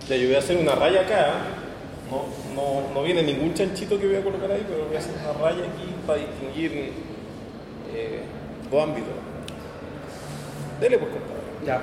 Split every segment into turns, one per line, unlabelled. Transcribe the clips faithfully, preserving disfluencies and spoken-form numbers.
Le ayudé a hacer una raya acá. No, no, no viene ningún chanchito que voy a colocar ahí, pero voy a hacer una raya aquí para distinguir eh, dos ámbitos. Dele, pues, compadre.
Ya.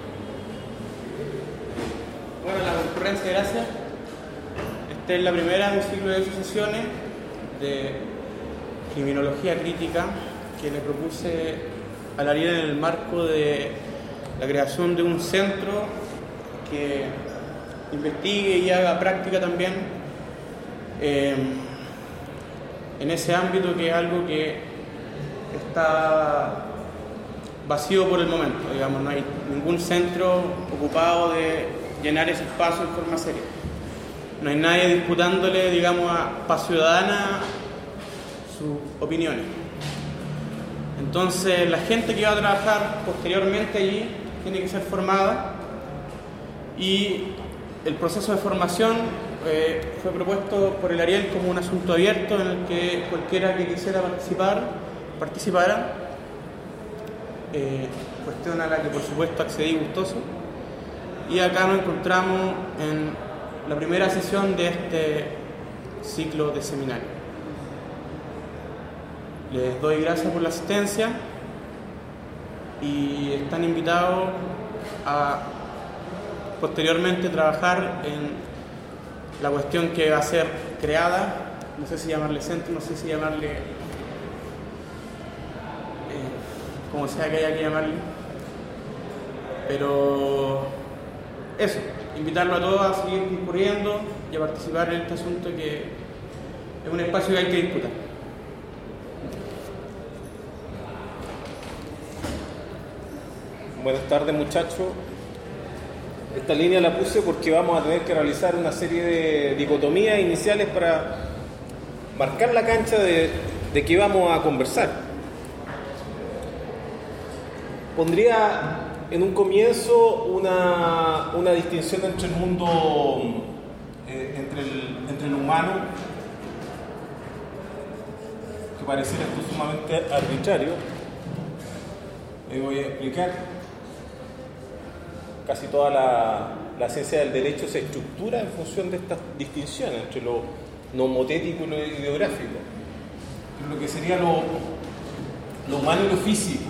Bueno, la concurrencia, gracias. Esta es la primera de un ciclo de sesiones de criminología crítica que le propuse a la Ariel en el marco de la creación de un centro que investigue y haga práctica también eh, en ese ámbito, que es algo que está vacío por el momento. Digamos, no hay ningún centro ocupado de llenar ese espacio en forma seria. No hay nadie disputándole, digamos, a Paz Ciudadana sus opiniones. Entonces, la gente que va a trabajar posteriormente allí tiene que ser formada, y el proceso de formación eh, fue propuesto por el Ariel como un asunto abierto en el que cualquiera que quisiera participar, participara. Eh, cuestión a la que por supuesto accedí gustoso, y acá nos encontramos en la primera sesión de este ciclo de seminario. Les doy gracias por la asistencia y están invitados a posteriormente trabajar en la cuestión que va a ser creada, no sé si llamarle centro, no sé si llamarle eh, como sea que haya que llamarle, pero eso, invitarlo a todos a seguir concurriendo y a participar en este asunto, que es un espacio que hay que disputar.
Buenas tardes, muchachos. Esta línea la puse porque vamos a tener que realizar una serie de dicotomías iniciales para marcar la cancha de, de qué vamos a conversar. Pondría en un comienzo una, una distinción entre el mundo, eh, entre, el, entre el humano, que pareciera esto sumamente arbitrario. Me voy a explicar. Casi toda la, la ciencia del derecho se estructura en función de estas distinciones entre lo nomotético y lo ideográfico. Lo que sería lo, lo humano y lo físico.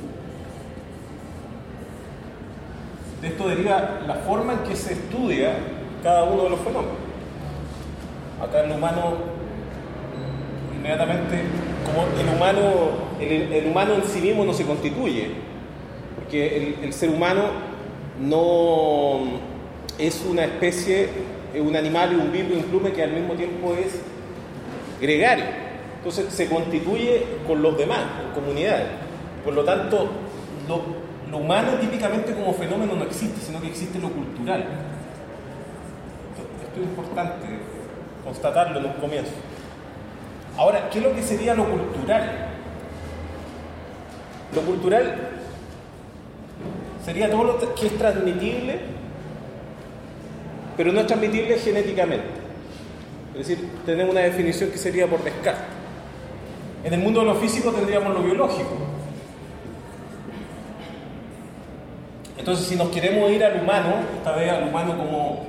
De esto deriva la forma en que se estudia cada uno de los fenómenos. Acá el humano, inmediatamente, como el humano, el, el humano en sí mismo no se constituye, porque el, el ser humano no es una especie, es un animal y un vivo implume que al mismo tiempo es gregario. Entonces se constituye con los demás, en comunidades. Por lo tanto, lo, lo humano típicamente como fenómeno no existe, sino que existe lo cultural. Esto es importante constatarlo en un comienzo. Ahora, ¿qué es lo que sería lo cultural? Lo cultural sería todo lo que es transmitible, pero no es transmitible genéticamente. Es decir, tenemos una definición que sería por descarte. En el mundo de lo físico tendríamos lo biológico. Entonces, si nos queremos ir al humano, esta vez al humano como,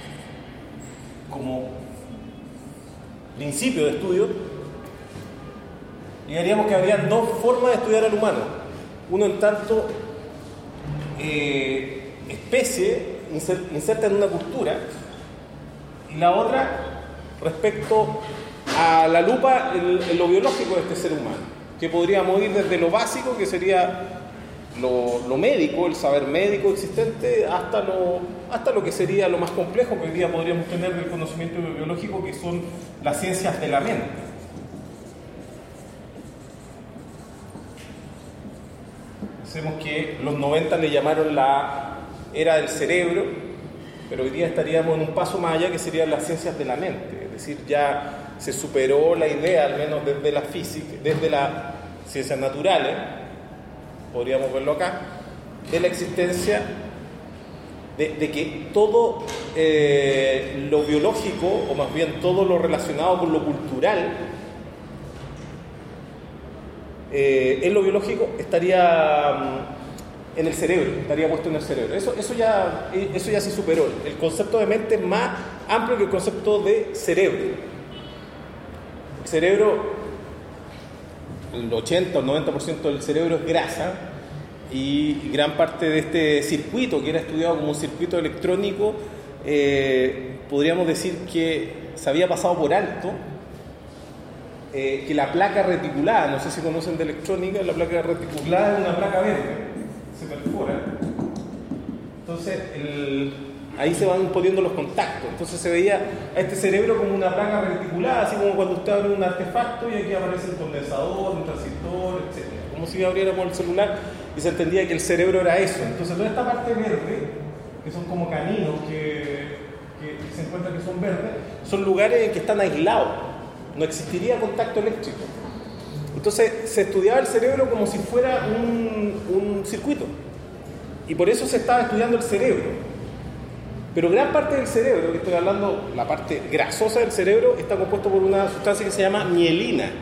como principio de estudio, llegaríamos que habría dos formas de estudiar al humano. Uno en tanto Eh, especie inserta en una cultura, y la otra respecto a la lupa en, en lo biológico de este ser humano, que podríamos ir desde lo básico, que sería lo, lo médico, el saber médico existente, hasta lo, hasta lo que sería lo más complejo que hoy día podríamos tener del conocimiento biológico, que son las ciencias de la mente. Pensemos que los noventa le llamaron la era del cerebro, pero hoy día estaríamos en un paso más allá, que serían las ciencias de la mente. Es decir, ya se superó la idea, al menos desde la física, desde las ciencias naturales, podríamos verlo acá, de la existencia de, de que todo eh, lo biológico, o más bien todo lo relacionado con lo cultural, eh, en lo biológico estaría en el cerebro, estaría puesto en el cerebro. Eso, eso, ya, eso ya se superó. El concepto de mente es más amplio que el concepto de cerebro. El cerebro, el ochenta o noventa por ciento del cerebro es grasa, y gran parte de este circuito, que era estudiado como un circuito electrónico, eh, podríamos decir que se había pasado por alto, eh, que la placa reticulada, no sé si conocen de electrónica, la placa reticulada es una placa verde, se perfora, entonces el, ahí se van poniendo los contactos, entonces se veía a este cerebro como una placa reticulada, así como cuando usted abre un artefacto y aquí aparece un condensador, un transistor, etcétera, como si abriéramos el celular y se entendía que el cerebro era eso. Entonces toda esta parte verde, que son como caminos que, que, que se encuentran que son verdes, son lugares en que están aislados, no existiría contacto eléctrico. Entonces se estudiaba el cerebro como si fuera un, un circuito, y por eso se estaba estudiando el cerebro. Pero gran parte del cerebro, que estoy hablando, la parte grasosa del cerebro, está compuesto por una sustancia que se llama mielina,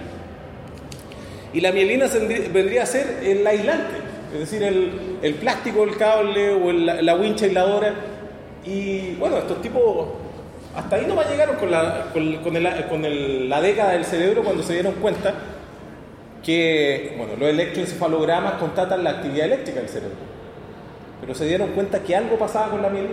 y la mielina vendría a ser el aislante, es decir, el, el plástico del cable o el, la wincha aisladora. Y bueno, estos tipos hasta ahí nomás llegaron con, la, con, con, el, con el, la década del cerebro, cuando se dieron cuenta que bueno, los electroencefalogramas constatan la actividad eléctrica del cerebro, pero se dieron cuenta que algo pasaba con la mielina,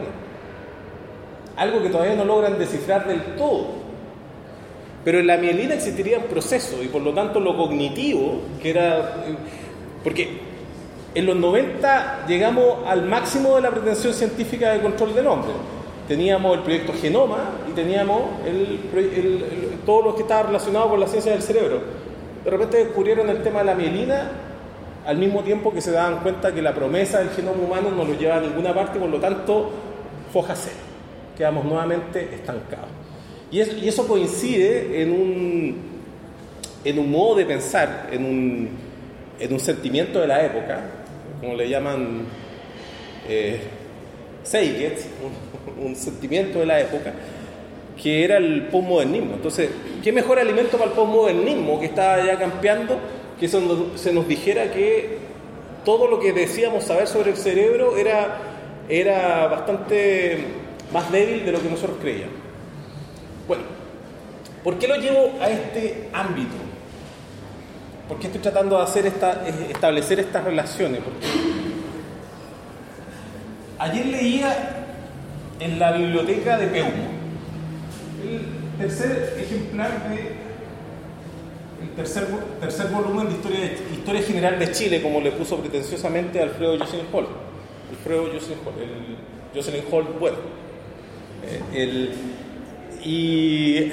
algo que todavía no logran descifrar del todo. Pero en la mielina existiría un proceso, y por lo tanto lo cognitivo, que era... Porque en los noventa llegamos al máximo de la pretensión científica de control del hombre. Teníamos el proyecto Genoma y teníamos el, el, el, todo lo que estaba relacionado con la ciencia del cerebro. De repente descubrieron el tema de la mielina al mismo tiempo que se daban cuenta que la promesa del genoma humano no lo lleva a ninguna parte, y por lo tanto, foja cero. Quedamos nuevamente estancados. Y eso, y eso coincide en un, en un modo de pensar, en un, en un sentimiento de la época, como le llaman eh, Seiget, un, un sentimiento de la época, que era el postmodernismo. Entonces, ¿qué mejor alimento para el postmodernismo que estaba ya campeando que se nos, se nos dijera que todo lo que decíamos saber sobre el cerebro era, era bastante más débil de lo que nosotros creíamos? Bueno, ¿por qué lo llevo a este ámbito? ¿Por qué estoy tratando de hacer esta, establecer estas relaciones? Porque ayer leía en la biblioteca de Peumo el tercer ejemplar de el tercer, tercer volumen de historia, de historia general de Chile, como le puso pretenciosamente Alfredo Jocelyn Hall. Alfredo Jocelyn Hall, el Jocelyn Hall, bueno. El, y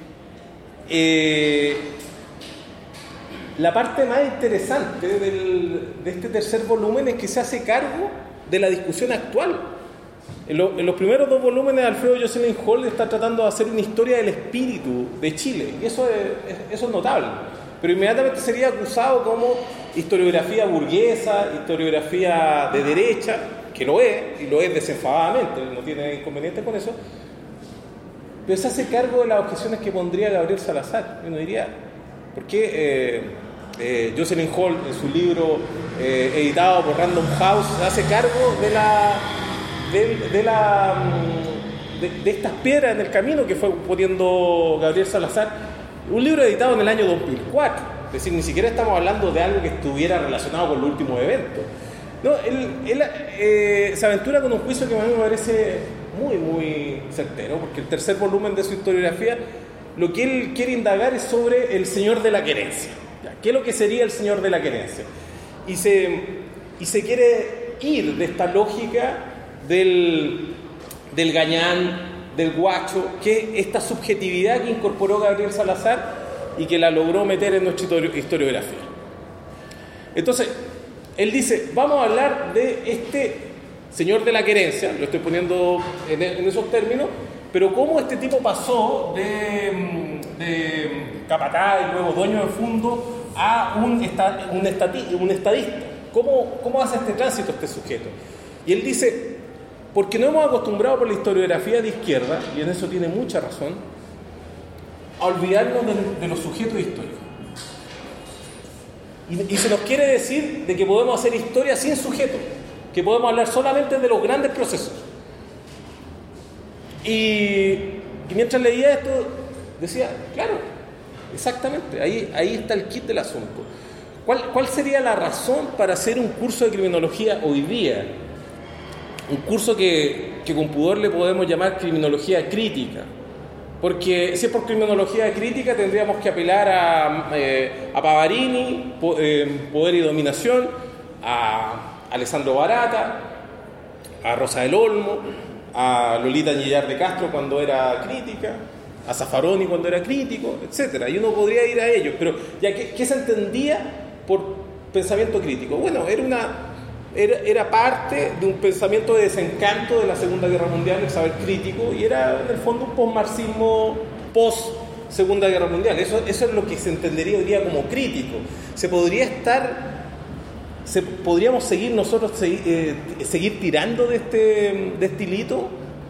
eh, la parte más interesante del, de este tercer volumen es que se hace cargo de la discusión actual. En, lo, en los primeros dos volúmenes, Alfredo Jocelyn Hall está tratando de hacer una historia del espíritu de Chile, y eso es, eso es notable, pero inmediatamente sería acusado como historiografía burguesa, historiografía de derecha, que lo es, y lo es desenfadadamente, no tiene inconveniente con eso, pero se hace cargo de las objeciones que pondría Gabriel Salazar. Uno diría, ¿por qué eh, eh, Jocelyn Hall, en su libro eh, editado por Random House, se hace cargo de la de, de la de, de estas piedras en el camino que fue poniendo Gabriel Salazar? Un libro editado en el año dos mil cuatro, es decir, ni siquiera estamos hablando de algo que estuviera relacionado con los últimos eventos. No, él, él eh, se aventura con un juicio que a mí me parece muy, muy certero, porque el tercer volumen de su historiografía, lo que él quiere indagar es sobre el señor de la querencia. ¿Qué es lo que sería el señor de la querencia? Y se, y se quiere ir de esta lógica del, del gañán, del guacho, que esta subjetividad que incorporó Gabriel Salazar y que la logró meter en nuestra historiografía. Entonces, él dice, vamos a hablar de este señor de la querencia, lo estoy poniendo en, en esos términos, pero cómo este tipo pasó de, de capataz y luego dueño de fondo a un, esta, un, estati, un estadista. ¿Cómo, ¿Cómo hace este tránsito este sujeto? Y él dice, porque no hemos acostumbrado por la historiografía de izquierda, y en eso tiene mucha razón, a olvidarnos de, de los sujetos históricos. Y, y se nos quiere decir de que podemos hacer historia sin sujeto. que podemos hablar solamente de los grandes procesos. Y, y mientras leía esto, decía, claro, exactamente, ahí, ahí está el kit del asunto. ¿Cuál, ¿Cuál sería la razón para hacer un curso de criminología hoy día? Un curso que, que con pudor le podemos llamar criminología crítica. Porque si es por criminología crítica tendríamos que apelar a, eh, a Pavarini, po, eh, Poder y Dominación, a Alessandro Barata, a Rosa del Olmo, a Lolita Aguilar de Castro cuando era crítica, a Zaffaroni cuando era crítico, etcétera. Y uno podría ir a ellos, pero ya ¿qué, qué se entendía por pensamiento crítico? Bueno, era una era, era parte de un pensamiento de desencanto de la Segunda Guerra Mundial, el saber crítico, y era en el fondo un posmarxismo post-Segunda Guerra Mundial. Eso, eso es lo que se entendería hoy día como crítico. Se podría estar... Se, ¿Podríamos seguir nosotros seguir, eh, seguir tirando de este, de este hilito?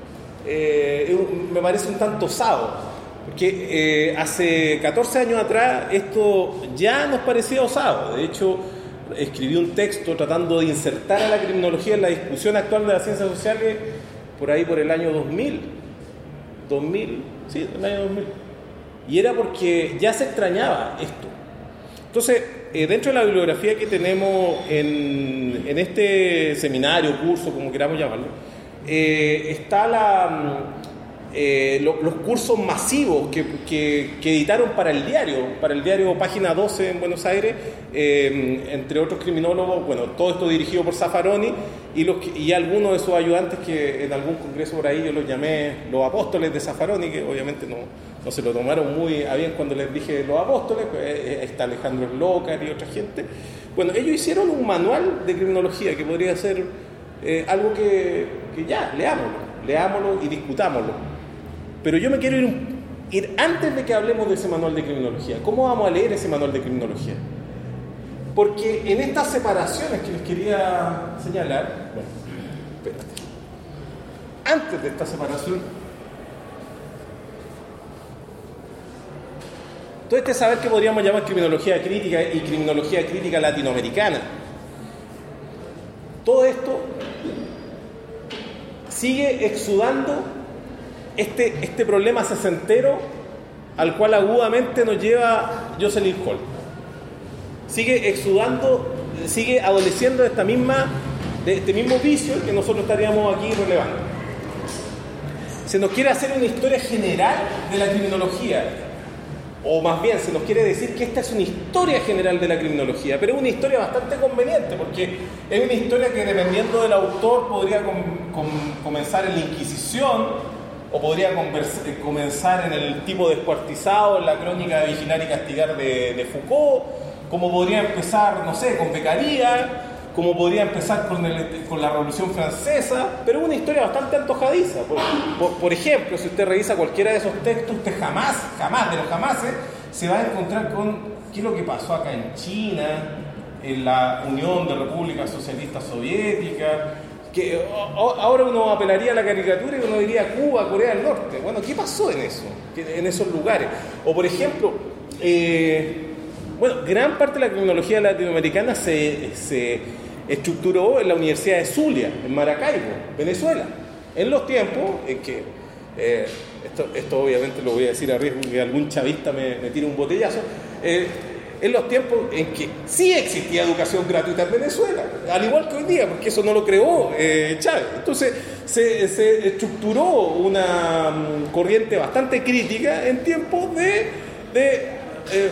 Eh, me parece un tanto osado, porque eh, hace catorce años atrás esto ya nos parecía osado. De hecho, escribí un texto tratando de insertar a la criminología en la discusión actual de las ciencias sociales por ahí por el año dos mil. dos mil, sí, el año dos mil. Y era porque ya se extrañaba esto. Entonces, eh, dentro de la bibliografía que tenemos en, en este seminario, curso, como queramos llamarlo, eh, está la, eh, lo, los cursos masivos que, que, que editaron para el diario, para el diario Página doce en Buenos Aires, eh, entre otros criminólogos, bueno, todo esto dirigido por Zaffaroni, y, los, y algunos de sus ayudantes que en algún congreso por ahí yo los llamé los apóstoles de Zaffaroni, que obviamente no... no se lo tomaron muy a bien cuando les dije los apóstoles, pues está Alejandro Slokar y otra gente. Bueno, ellos hicieron un manual de criminología que podría ser eh, algo que, que ya, leámoslo, leámoslo y discutámoslo. Pero yo me quiero ir, ir antes de que hablemos de ese manual de criminología. ¿Cómo vamos a leer ese manual de criminología? Porque en estas separaciones que les quería señalar, bueno, espérate, antes de esta separación, todo este saber que podríamos llamar criminología crítica y criminología crítica latinoamericana, todo esto sigue exudando este, este problema sesentero al cual agudamente nos lleva Jocelyn Hall. Sigue exudando, sigue adoleciendo de, esta misma, de este mismo vicio que nosotros estaríamos aquí relevando. Se nos quiere hacer una historia general de la criminología, o más bien se nos quiere decir que esta es una historia general de la criminología, pero es una historia bastante conveniente, porque es una historia que dependiendo del autor podría com, com, comenzar en la Inquisición, o podría converse, comenzar en el tipo descuartizado, en la crónica de Vigilar y Castigar de, de Foucault, como podría empezar, no sé, con Beccaria, como podría empezar con, el, con la Revolución Francesa, pero es una historia bastante antojadiza. Por, por, por ejemplo, si usted revisa cualquiera de esos textos, usted jamás, jamás de los jamases, se va a encontrar con qué es lo que pasó acá en China, en la Unión de Repúblicas Socialistas Soviéticas, que ahora uno apelaría a la caricatura y uno diría Cuba, Corea del Norte. Bueno, ¿qué pasó en eso, en esos lugares? O por ejemplo, eh, bueno, gran parte de la criminología latinoamericana se... se estructuró en la Universidad de Zulia, en Maracaibo, Venezuela, en los tiempos en que, eh, esto, esto obviamente lo voy a decir a riesgo que algún chavista me, me tire un botellazo, eh, en los tiempos en que sí existía educación gratuita en Venezuela, al igual que hoy día, porque eso no lo creó eh, Chávez. Entonces se, se estructuró una um, corriente bastante crítica en tiempos de... de eh,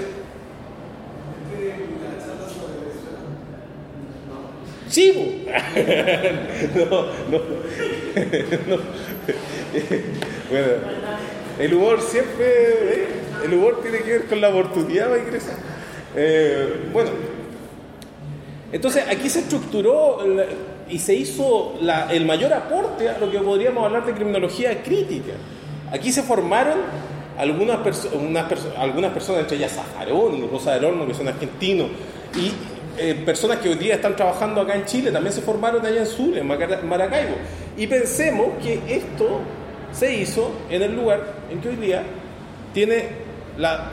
¡chivo! no, no, no. Bueno, el humor siempre, ¿eh? El humor tiene que ver con la oportunidad para ingresar. Eh, bueno, entonces aquí se estructuró la, y se hizo la, el mayor aporte a lo que podríamos hablar de criminología crítica. Aquí se formaron algunas, perso- unas perso- algunas personas, entre ellas Zaffaroni, Rosa del Olmo, que son argentinos, y Eh, personas que hoy día están trabajando acá en Chile, también se formaron allá en Zulia, en Maracaibo. Y pensemos que esto se hizo en el lugar en que hoy día tiene la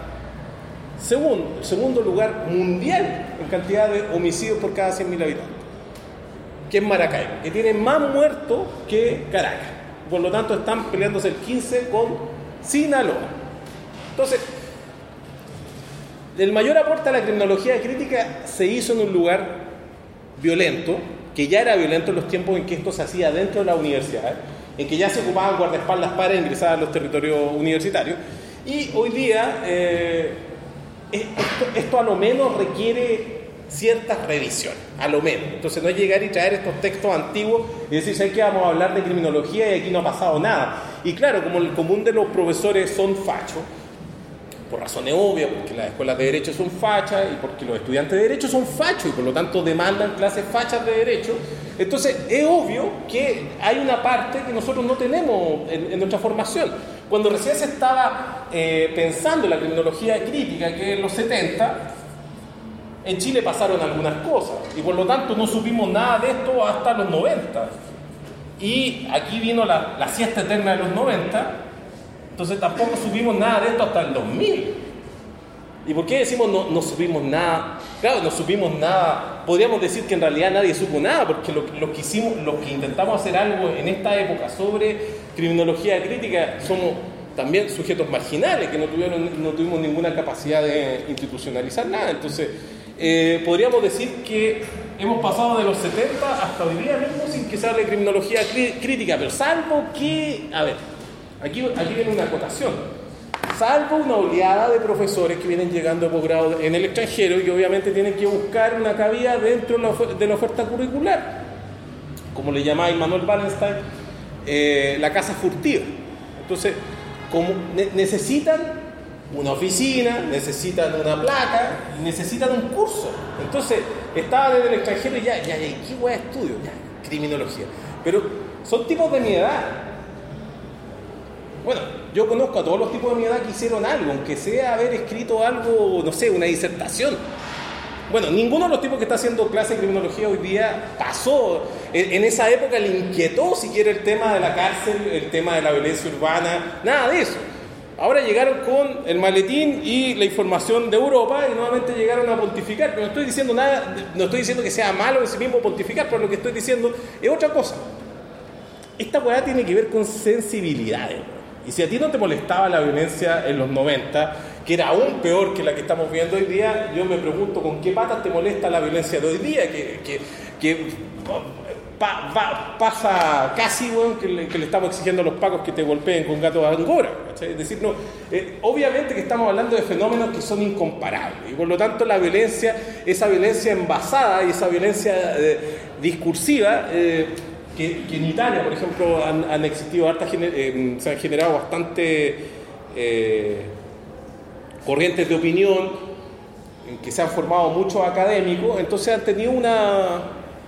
segundo, segundo lugar mundial en cantidad de homicidios por cada cien mil habitantes. que es Maracaibo, que tiene más muertos que Caracas. Por lo tanto, están peleándose el quince con Sinaloa. Entonces, el mayor aporte a la criminología crítica se hizo en un lugar violento, que ya era violento en los tiempos en que esto se hacía dentro de la universidad, en que ya se ocupaban guardaespaldas para ingresar a los territorios universitarios, y hoy día eh, esto, esto a lo menos requiere ciertas revisiones, a lo menos. Entonces no es llegar y traer estos textos antiguos y decir, ¿sabes qué? Vamos a hablar de criminología y aquí no ha pasado nada. Y claro, como el común de los profesores son fachos, por razones obvias, porque las escuelas de derecho son fachas y porque los estudiantes de derecho son fachos y por lo tanto demandan clases fachas de derecho, entonces es obvio que hay una parte que nosotros no tenemos en, en nuestra formación. Cuando recién se estaba eh, pensando en la criminología crítica, que en los setenta, en Chile pasaron algunas cosas y por lo tanto no supimos nada de esto hasta los noventa. Y aquí vino la, la siesta eterna de los noventa, entonces tampoco supimos nada de esto hasta el dos mil. ¿Y por qué decimos no, no supimos nada? Claro, no supimos nada. Podríamos decir que en realidad nadie supo nada, porque lo, lo que hicimos, los que intentamos hacer algo en esta época sobre criminología crítica somos también sujetos marginales, que no, tuvieron, no tuvimos ninguna capacidad de institucionalizar nada. Entonces, eh, podríamos decir que hemos pasado de los setenta hasta hoy día mismo sin que se hable de criminología crí- crítica, pero salvo que, a ver, Aquí, aquí viene una acotación. Salvo una oleada de profesores que vienen llegando a posgrado en el extranjero y que obviamente tienen que buscar una cabida dentro de la, ofer- de la oferta curricular, como le llamaba Immanuel Wallenstein, eh, la casa furtiva. Entonces, como ne- necesitan una oficina, necesitan una placa, necesitan un curso. Entonces, estaba desde el extranjero y ya, ya, ya, ¿qué hueá de estudio? Ya, criminología. Pero son tipos de mi edad. Bueno, yo conozco a todos los tipos de mi edad que hicieron algo, aunque sea haber escrito algo, no sé, una disertación. Bueno, ninguno de los tipos que está haciendo clase de criminología hoy día pasó. En, en esa época le inquietó siquiera el tema de la cárcel, el tema de la violencia urbana, nada de eso. Ahora llegaron con el maletín y la información de Europa y nuevamente llegaron a pontificar. Pero no estoy diciendo nada, no estoy diciendo que sea malo en sí mismo pontificar, pero lo que estoy diciendo es otra cosa. Esta weá tiene que ver con sensibilidades. Y si a ti no te molestaba la violencia en los noventa, que era aún peor que la que estamos viendo hoy día, yo me pregunto con qué patas te molesta la violencia de hoy día, que, que, que pa, pa, pasa casi, bueno, que, le, que le estamos exigiendo a los pacos que te golpeen con gatos de angora. ¿Cachai? Es decir, no, eh, obviamente que estamos hablando de fenómenos que son incomparables y por lo tanto la violencia, esa violencia envasada y esa violencia eh, discursiva, eh, Que, que en Italia, por ejemplo, han, han existido hartas, eh, se han generado bastante eh, corrientes de opinión en que se han formado muchos académicos, entonces han tenido una,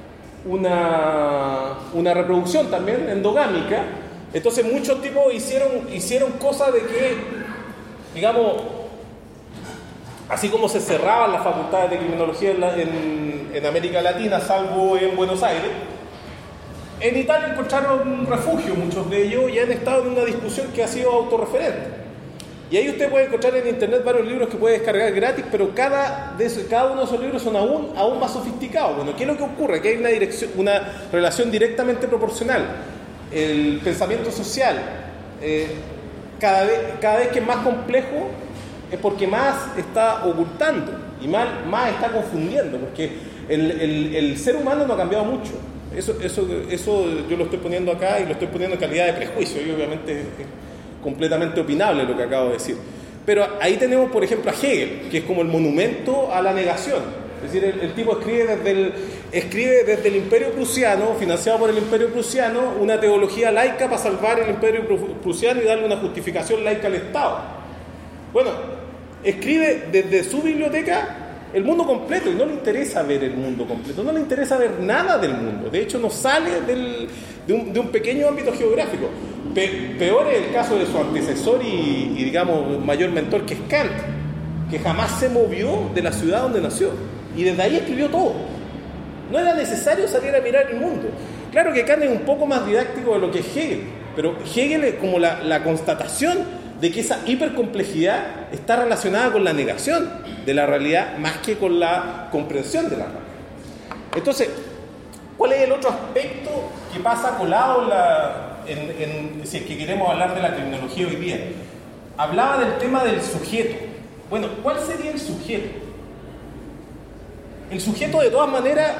una, una reproducción también endogámica. Entonces muchos tipos hicieron, hicieron cosas de que, digamos, así como se cerraban las facultades de criminología en, la, en, en América Latina, salvo en Buenos Aires, en Italia encontraron refugio muchos de ellos y han estado en una discusión que ha sido autorreferente. Y ahí usted puede encontrar en internet varios libros que puede descargar gratis, pero cada, de esos, cada uno de esos libros son aún, aún más sofisticados. Bueno, ¿qué es lo que ocurre? Que hay una, dirección, una relación directamente proporcional. El pensamiento social, eh, cada, vez, cada vez que es más complejo, es porque más está ocultando y más, más está confundiendo, porque el, el, el ser humano no ha cambiado mucho. Eso, eso, eso yo lo estoy poniendo acá y lo estoy poniendo en calidad de prejuicio y obviamente es completamente opinable lo que acabo de decir. Pero ahí tenemos, por ejemplo, a Hegel, que es como el monumento a la negación. Es decir, el, el tipo escribe desde el, escribe desde el Imperio Prusiano, financiado por el Imperio Prusiano, una teología laica para salvar el Imperio Prusiano y darle una justificación laica al Estado. Bueno, escribe desde su biblioteca el mundo completo y no le interesa ver el mundo completo, no le interesa ver nada del mundo. De hecho, no sale del, de, un, de un pequeño ámbito geográfico. Pe, peor es el caso de su antecesor y, y, digamos, mayor mentor, que es Kant, que jamás se movió de la ciudad donde nació y desde ahí escribió todo. No era necesario salir a mirar el mundo. Claro que Kant es un poco más didáctico de lo que es Hegel, pero Hegel es como la, la constatación de que esa hipercomplejidad está relacionada con la negación de la realidad más que con la comprensión de la realidad. Entonces, ¿Cuál es el otro aspecto que pasa colado en la, en, en, si es que queremos hablar de la criminología hoy día? Hablaba del tema del sujeto. Bueno, ¿cuál sería el sujeto? El sujeto, de todas maneras,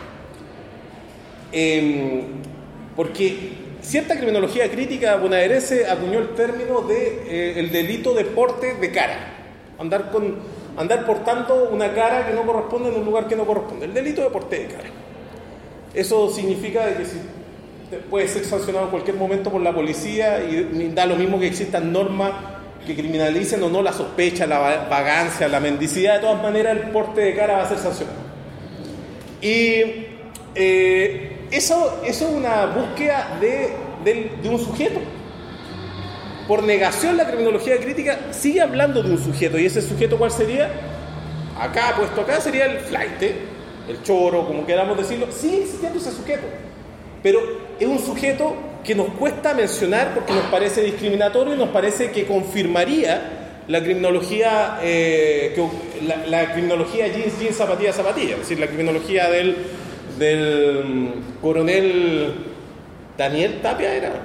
eh, porque cierta criminología crítica bonaerense acuñó el término de eh, el delito de porte de cara, andar con andar portando una cara que no corresponde en un lugar que no corresponde, el delito de porte de cara. Eso significa de que si puede ser sancionado en cualquier momento por la policía y da lo mismo que existan normas que criminalicen o no la sospecha, la vagancia, la mendicidad. De todas maneras, el porte de cara va a ser sancionado. Y eh, eso, eso es una búsqueda de, de, de un sujeto. Por negación, la criminología crítica sigue hablando de un sujeto. ¿Y ese sujeto cuál sería? Acá, puesto acá, sería el flaite, el choro, como queramos decirlo. Sigue existiendo ese sujeto. Pero es un sujeto que nos cuesta mencionar porque nos parece discriminatorio y nos parece que confirmaría la criminología, eh, que, la, la criminología jeans, jeans, zapatilla, zapatilla. Es decir, la criminología del, del coronel Daniel Tapia, ¿era?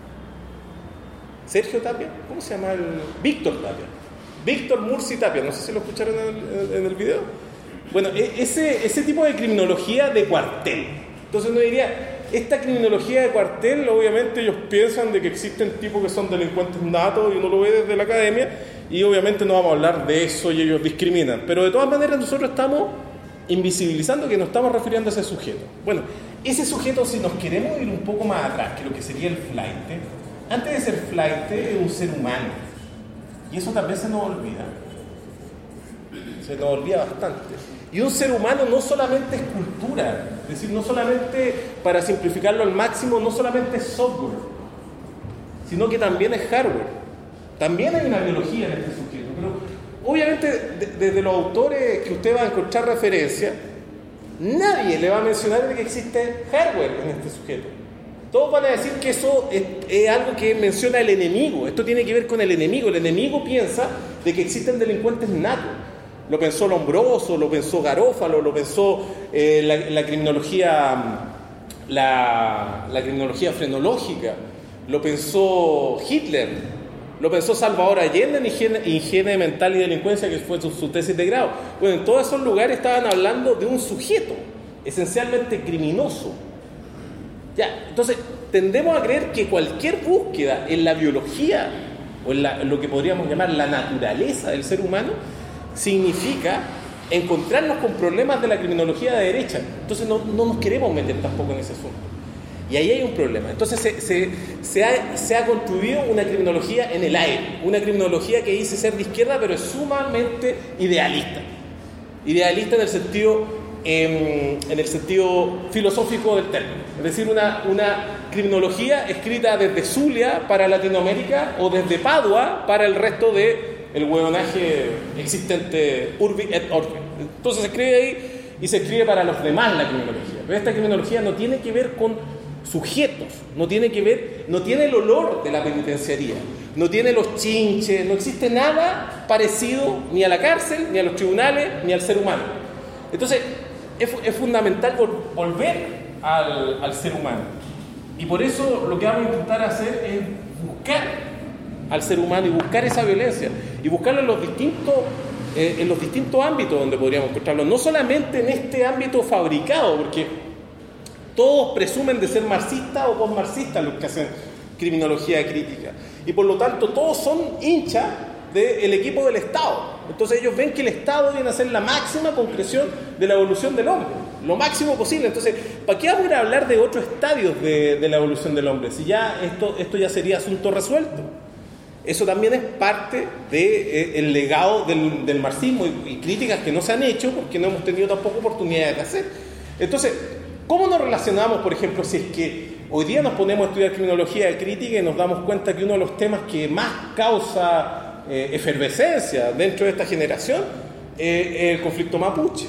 Sergio Tapia, ¿cómo se llama? El Víctor Tapia. Víctor Murci Tapia, no sé si lo escucharon en el, en el video. Bueno, ese, ese tipo de criminología de cuartel. Entonces uno diría, esta criminología de cuartel, obviamente ellos piensan de que existen tipos que son delincuentes natos y uno lo ve desde la academia y obviamente no vamos a hablar de eso y ellos discriminan. Pero de todas maneras nosotros estamos invisibilizando que nos estamos refiriendo a ese sujeto. Bueno, ese sujeto, si nos queremos ir un poco más atrás, que lo que sería el flaite, antes de ser flaite es un ser humano. Y eso también se nos olvida. Se nos olvida bastante. Y un ser humano no solamente es cultura, es decir, no solamente, para simplificarlo al máximo, no solamente es software, sino que también es hardware. También hay una biología en este sujeto. Pero obviamente, desde de los autores que usted va a encontrar referencia, nadie le va a mencionar de que existe hardware en este sujeto. Todos van a decir que eso es, es algo que menciona el enemigo. Esto tiene que ver con el enemigo. El enemigo piensa de que existen delincuentes natos. Lo pensó Lombroso, lo pensó Garófalo, lo pensó eh, la, la criminología la, la criminología frenológica, lo pensó Hitler, lo pensó Salvador Allende en higiene, higiene mental y delincuencia, que fue su, su tesis de grado. Bueno, en todos esos lugares estaban hablando de un sujeto esencialmente criminoso. Ya, entonces tendemos a creer que cualquier búsqueda en la biología o en, la, en lo que podríamos llamar la naturaleza del ser humano significa encontrarnos con problemas de la criminología de derecha. Entonces no, no nos queremos meter tampoco en ese asunto. Y ahí hay un problema. Entonces se, se, se, ha, se ha construido una criminología en el aire, una criminología que dice ser de izquierda, pero es sumamente idealista. Idealista en el sentido, eh, en el sentido filosófico del término. Es decir, una, una criminología escrita desde Zulia para Latinoamérica o desde Padua para el resto de el huevonaje existente urbi et orbi. Entonces se escribe ahí y se escribe para los demás la criminología. Pero esta criminología no tiene que ver con sujetos, no tiene que ver, no tiene el olor de la penitenciaría, no tiene los chinches, no existe nada parecido ni a la cárcel, ni a los tribunales, ni al ser humano. Entonces es, es fundamental vol- volver al, al ser humano. Y por eso lo que vamos a intentar hacer es buscar al ser humano y buscar esa violencia y buscarlo en los distintos eh, en los distintos ámbitos donde podríamos encontrarlo, no solamente en este ámbito fabricado, porque todos presumen de ser marxistas o postmarxistas los que hacen criminología crítica y por lo tanto todos son hinchas del equipo del Estado. Entonces ellos ven que el Estado viene a ser la máxima concreción de la evolución del hombre, lo máximo posible. Entonces, ¿para qué vamos a ir a hablar de otros estadios de, de la evolución del hombre? Si ya esto, esto ya sería asunto resuelto. Eso también es parte del de, eh, legado del, del marxismo y, y críticas que no se han hecho porque no hemos tenido tampoco oportunidades de hacer. Entonces, ¿cómo nos relacionamos, por ejemplo, si es que hoy día nos ponemos a estudiar criminología crítica y nos damos cuenta que uno de los temas que más causa eh, efervescencia dentro de esta generación eh, es el conflicto mapuche?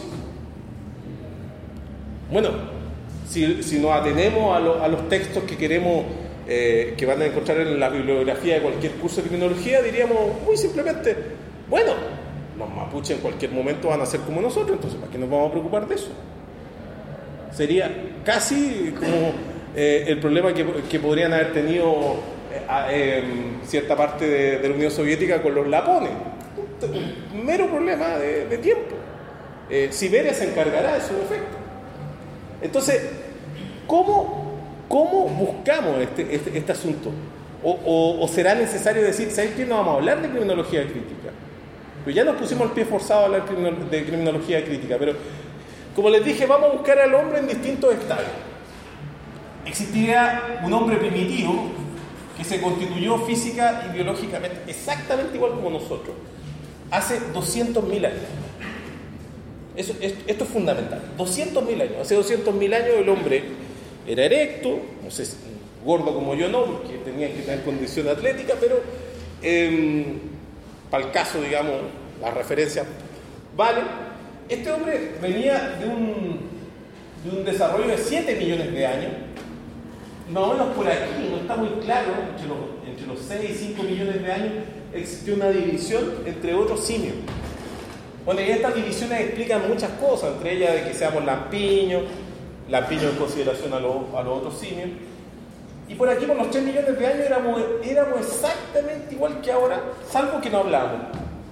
Bueno, si, si nos atenemos a, lo, a los textos que queremos Eh, que van a encontrar en la bibliografía de cualquier curso de criminología, diríamos muy simplemente, bueno, los mapuches en cualquier momento van a ser como nosotros, entonces ¿para qué nos vamos a preocupar de eso? Sería casi como eh, el problema que, que podrían haber tenido eh, eh, cierta parte de, de la Unión Soviética con los lapones. Un mero problema de, de tiempo. Eh, Siberia se encargará de su efecto. Entonces, ¿cómo, cómo buscamos este, este, este asunto? O, o, ¿O será necesario decir, ¿sabes qué? No vamos a hablar de criminología crítica? Pues ya nos pusimos el pie forzado a hablar de criminología crítica, pero como les dije, vamos a buscar al hombre en distintos estadios. Existía un hombre primitivo que se constituyó física y biológicamente exactamente igual como nosotros, hace doscientos mil años. Eso, esto es fundamental. doscientos mil años. Hace doscientos mil años el hombre era erecto, no sé, gordo como yo no, porque tenía que tener condición atlética, pero eh, para el caso, digamos, las referencias valen. Este hombre venía de un, de un desarrollo de siete millones de años, más o menos por aquí, no está muy claro, entre los, entre los seis y cinco millones de años existió una división entre otros simios. Bueno, y estas divisiones explican muchas cosas, entre ellas de que seamos lampiños, lampiños en consideración a, lo, a los otros simios. Y por aquí, por los tres millones de años, éramos, éramos exactamente igual que ahora, salvo que no hablábamos.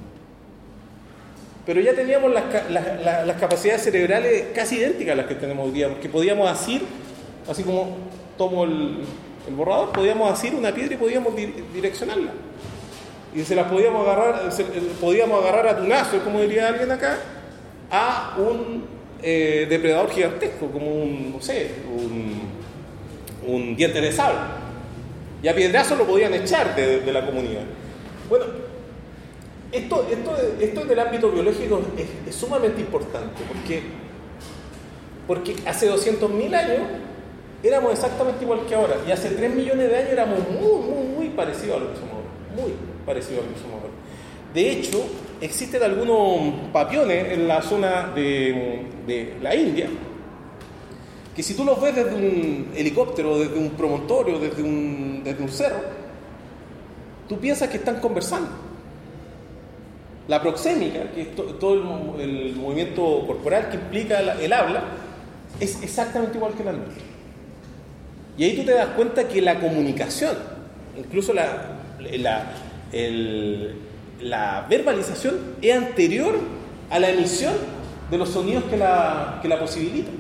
Pero ya teníamos las, las, las, las capacidades cerebrales casi idénticas a las que tenemos hoy día, porque podíamos asir, así como tomo el, el borrador, podíamos asir una piedra y podíamos di, direccionarla. Y se las podíamos agarrar, se, podíamos agarrar a tunazo, como diría alguien acá, a un eh, depredador gigantesco, como un, no sé, un, un diente de sable. Y a piedrazo lo podían echar de, de la comunidad. Bueno, esto, esto, esto del ámbito biológico es, es sumamente importante, porque, porque hace doscientos mil años éramos exactamente igual que ahora, y hace tres millones de años éramos muy, muy, muy parecidos a lo que somos ahora, muy parecidos a lo que somos ahora. De hecho, existen algunos papiones en la zona de, de la India, que si tú los ves desde un helicóptero, desde un promontorio, desde un, desde un cerro, tú piensas que están conversando. La proxémica, que es to, todo el, el movimiento corporal que implica la, el habla, es exactamente igual que la nuestra. Y ahí tú te das cuenta que la comunicación, incluso la, la, el, la verbalización, es anterior a la emisión de los sonidos que la, que la posibilitan.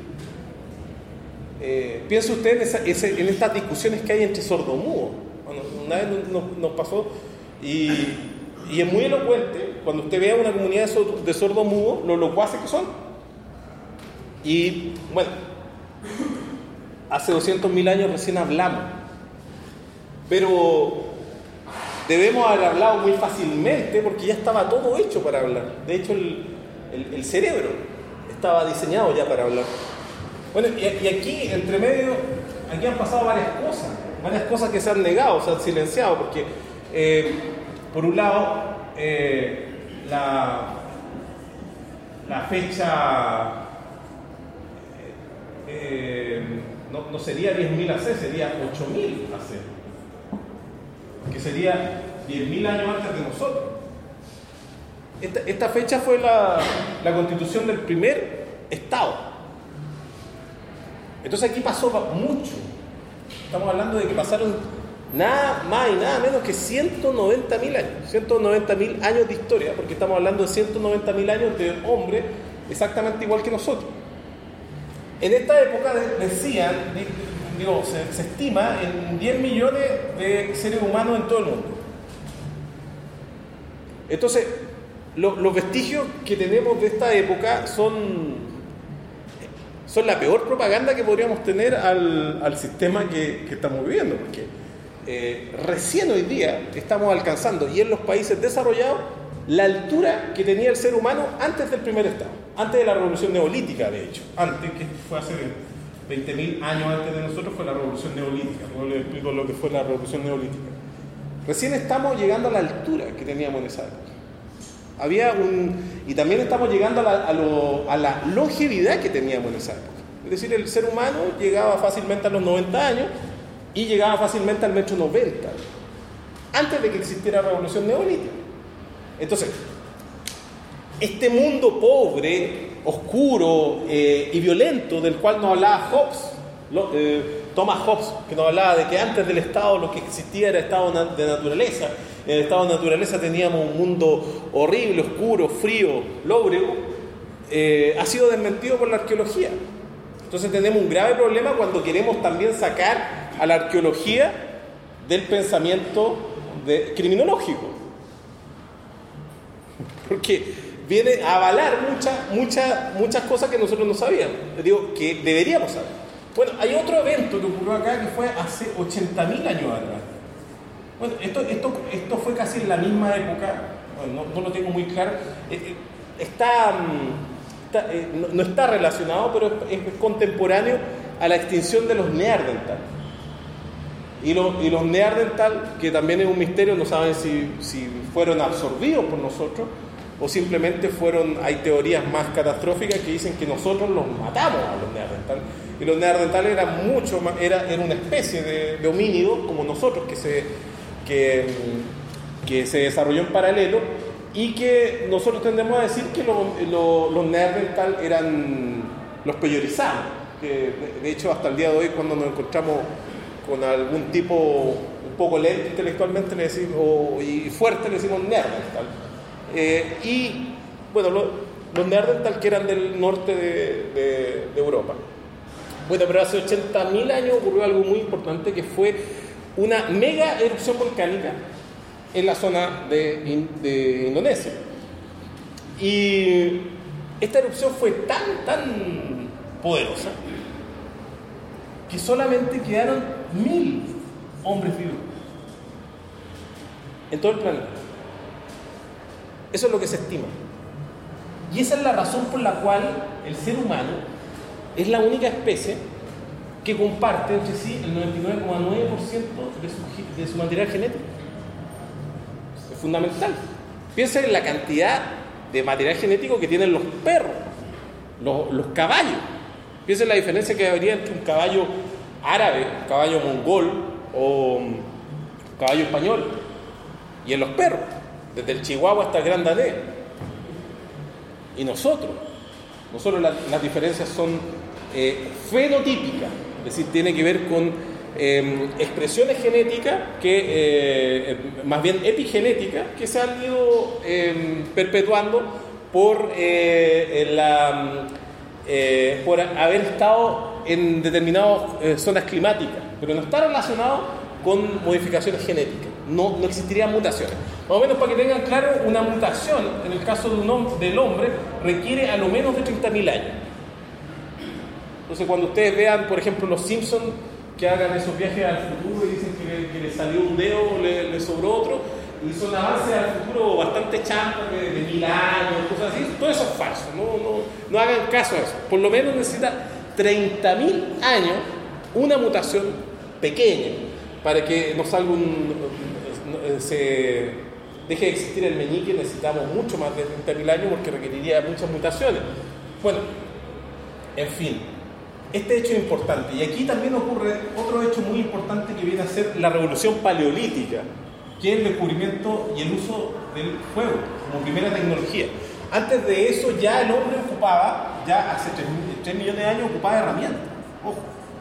Eh, piensa usted en, esa, ese, en estas discusiones que hay entre sordomudos. Bueno, una vez nos, nos pasó y, y es muy elocuente cuando usted ve a una comunidad de, sordo, de sordomudos, lo locuaces que son. Y bueno, hace doscientos mil años recién hablamos, pero debemos haber hablado muy fácilmente porque ya estaba todo hecho para hablar. De hecho, el, el, el cerebro estaba diseñado ya para hablar. Bueno, y, y aquí, entre medio, aquí han pasado varias cosas, varias cosas que se han negado, se han silenciado, porque, eh, por un lado, eh, la, la fecha eh, no, no sería diez mil A C, sería ocho mil A C, que sería diez mil años antes de nosotros. Esta, esta fecha fue la, la constitución del primer Estado. Entonces aquí pasó mucho. Estamos hablando de que pasaron nada más y nada menos que ciento noventa mil años. ciento noventa mil años de historia, porque estamos hablando de ciento noventa mil años de hombres exactamente igual que nosotros. En esta época decían, digo, se, se estima en diez millones de seres humanos en todo el mundo. Entonces, lo, los vestigios que tenemos de esta época son... son la peor propaganda que podríamos tener al, al sistema que, que estamos viviendo, porque eh, recién hoy día estamos alcanzando, y en los países desarrollados, la altura que tenía el ser humano antes del primer estado, antes de la revolución neolítica, de hecho, antes, que fue hace veinte mil años antes de nosotros, fue la revolución neolítica. Luego les explico lo que fue la revolución neolítica. Recién estamos llegando a la altura que teníamos en esa época. Había un, y también estamos llegando a la, a, lo, a la longevidad que teníamos en esa época. Es decir, el ser humano llegaba fácilmente a los noventa años y llegaba fácilmente al metro noventa, antes de que existiera la revolución neolítica. Entonces, este mundo pobre oscuro eh, y violento del cual nos hablaba Hobbes, lo, eh, Thomas Hobbes, que nos hablaba de que antes del Estado lo que existía era el estado de naturaleza. En el estado de naturaleza teníamos un mundo horrible, oscuro, frío, lóbrego, eh, ha sido desmentido por la arqueología. Entonces tenemos un grave problema cuando queremos también sacar a la arqueología del pensamiento de, criminológico. Porque viene a avalar muchas muchas muchas cosas que nosotros no sabíamos, digo, que deberíamos saber. Bueno, hay otro evento que ocurrió acá que fue hace ochenta mil años atrás. Bueno, esto, esto, esto fue casi en la misma época, bueno, no, no lo tengo muy claro, eh, está, está eh, no, no está relacionado, pero es, es contemporáneo a la extinción de los Neandertal. Y, lo, y los Neandertal, que también es un misterio, no saben si, si fueron absorbidos por nosotros o simplemente fueron, hay teorías más catastróficas que dicen que nosotros los matamos a los Neandertal. Y los Neandertal eran mucho más, era, era una especie de, de homínido como nosotros que se, que, que se desarrolló en paralelo y que nosotros tendemos a decir que lo, lo, los Neandertal eran los peyorizados. Que de, de hecho hasta el día de hoy cuando nos encontramos con algún tipo un poco lento intelectualmente le decimos, o, y fuerte le decimos Neandertal. Eh, y bueno, lo, los Neandertal que eran del norte de, de, de Europa. Bueno, pero hace ochenta mil años ocurrió algo muy importante que fue una mega erupción volcánica en la zona de, de Indonesia. Y esta erupción fue tan, tan poderosa que solamente quedaron mil hombres vivos en todo el planeta. Eso es lo que se estima. Y esa es la razón por la cual el ser humano es la única especie que comparte entre sí el noventa y nueve coma nueve por ciento de su, de su material genético. Es fundamental. Piensen en la cantidad de material genético que tienen los perros, los, los caballos. Piensen en la diferencia que habría entre un caballo árabe, un caballo mongol o un caballo español y en los perros, desde el chihuahua hasta el gran danés. Y nosotros, nosotros la, las diferencias son eh, fenotípicas, es decir, tiene que ver con eh, expresiones genéticas, que eh, más bien epigenéticas, que se han ido eh, perpetuando por, eh, la, eh, por haber estado en determinadas eh, zonas climáticas, pero no está relacionado con modificaciones genéticas, no, no existirían mutaciones. Más o menos para que tengan claro, una mutación, en el caso de un hom- del hombre, requiere a lo menos de treinta mil años. Entonces, cuando ustedes vean, por ejemplo, los Simpsons, que hagan esos viajes al futuro y dicen que le, que le salió un dedo, le, le sobró otro, y son avances al futuro bastante champos, de, de mil años, cosas así, todo eso es falso, no, no, no hagan caso a eso. Por lo menos necesita treinta mil años, una mutación pequeña, para que nos salga un... se deje de existir el meñique. Necesitamos mucho más de treinta mil años porque requeriría muchas mutaciones. Bueno, en fin, este hecho es importante. Y aquí también ocurre otro hecho muy importante que viene a ser la revolución paleolítica, que es el descubrimiento y el uso del fuego como primera tecnología. Antes de eso ya el hombre ocupaba, ya hace tres millones de años ocupaba herramientas. Ojo.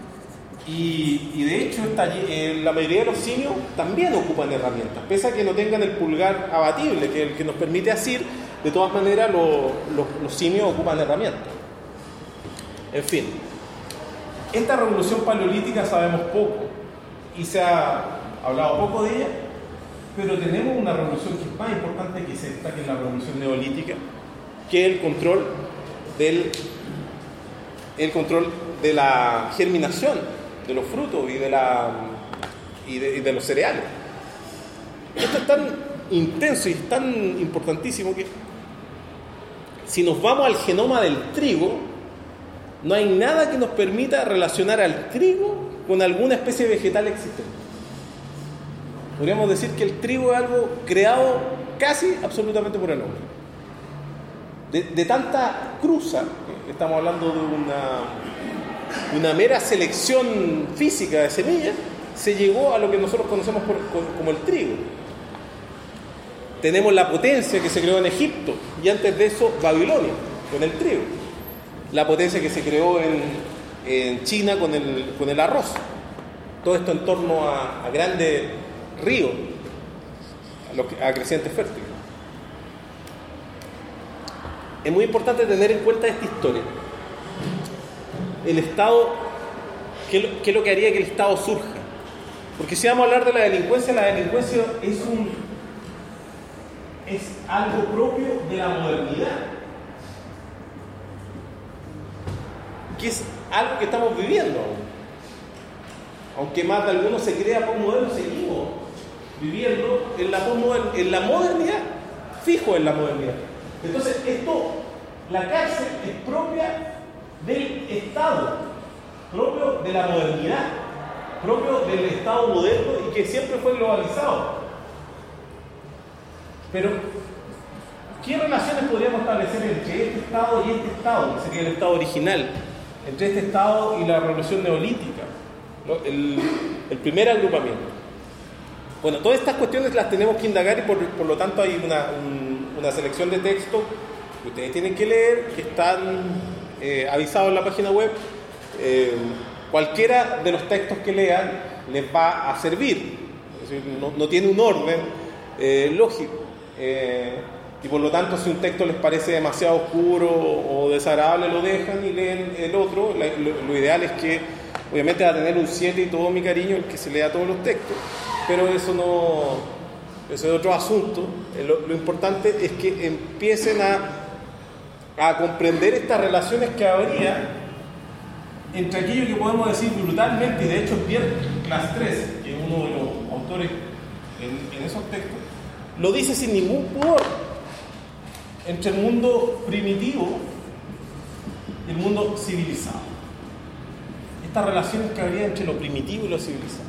Y, y de hecho esta, eh, la mayoría de los simios también ocupan herramientas, pese a que no tengan el pulgar abatible, que es el que nos permite asir. De todas maneras lo, lo, los simios ocupan herramientas. En fin, esta revolución paleolítica sabemos poco y se ha hablado poco de ella, pero tenemos una revolución que es más importante que se destaque en la revolución neolítica, que es el control del el control de la germinación de los frutos y de, la, y de, y de los cereales. Esto es tan intenso y es tan importantísimo que si nos vamos al genoma del trigo, no hay nada que nos permita relacionar al trigo con alguna especie vegetal existente. Podríamos decir que el trigo es algo creado casi absolutamente por el hombre. De, de tanta cruza, estamos hablando de una, una mera selección física de semillas, se llegó a lo que nosotros conocemos por, como el trigo. Tenemos la potencia que se creó en Egipto y antes de eso Babilonia, con el trigo. la potencia que se creó en, en China con el, con el arroz. Todo esto en torno a, a grandes ríos, a, los, a crecientes fértiles. Es muy importante tener en cuenta esta historia. El Estado, ¿qué, qué es lo que haría que el Estado surja? Porque si vamos a hablar de la delincuencia, la delincuencia es, un, es algo propio de la modernidad, que es algo que estamos viviendo. Aunque más de algunos se crea postmoderno, seguimos viviendo en la, en la modernidad, fijo en la modernidad. Entonces, esto, la cárcel es propia del Estado, propio de la modernidad, propio del Estado moderno y que siempre fue globalizado. Pero, ¿qué relaciones podríamos establecer entre este Estado y este Estado, que sería el Estado original, entre este Estado y la revolución neolítica, ¿no? el, el primer agrupamiento? Bueno, todas estas cuestiones las tenemos que indagar y por, por lo tanto hay una, un, una selección de textos que ustedes tienen que leer, que están eh, avisados en la página web. Eh, cualquiera de los textos que lean les va a servir, es decir, no, no tiene un orden eh, lógico. Eh, y por lo tanto, si un texto les parece demasiado oscuro o desagradable, lo dejan y leen el otro. La, lo, lo ideal es que, obviamente, va a tener un siete y todo mi cariño el que se lea todos los textos, pero eso no, eso es otro asunto. Lo, lo importante es que empiecen a, a comprender estas relaciones que habría entre aquello que podemos decir brutalmente, y de hecho Pierre Clastres, que es uno de los autores en, en esos textos, lo dice sin ningún pudor, entre el mundo primitivo y el mundo civilizado. Estas relaciones que habría entre lo primitivo y lo civilizado.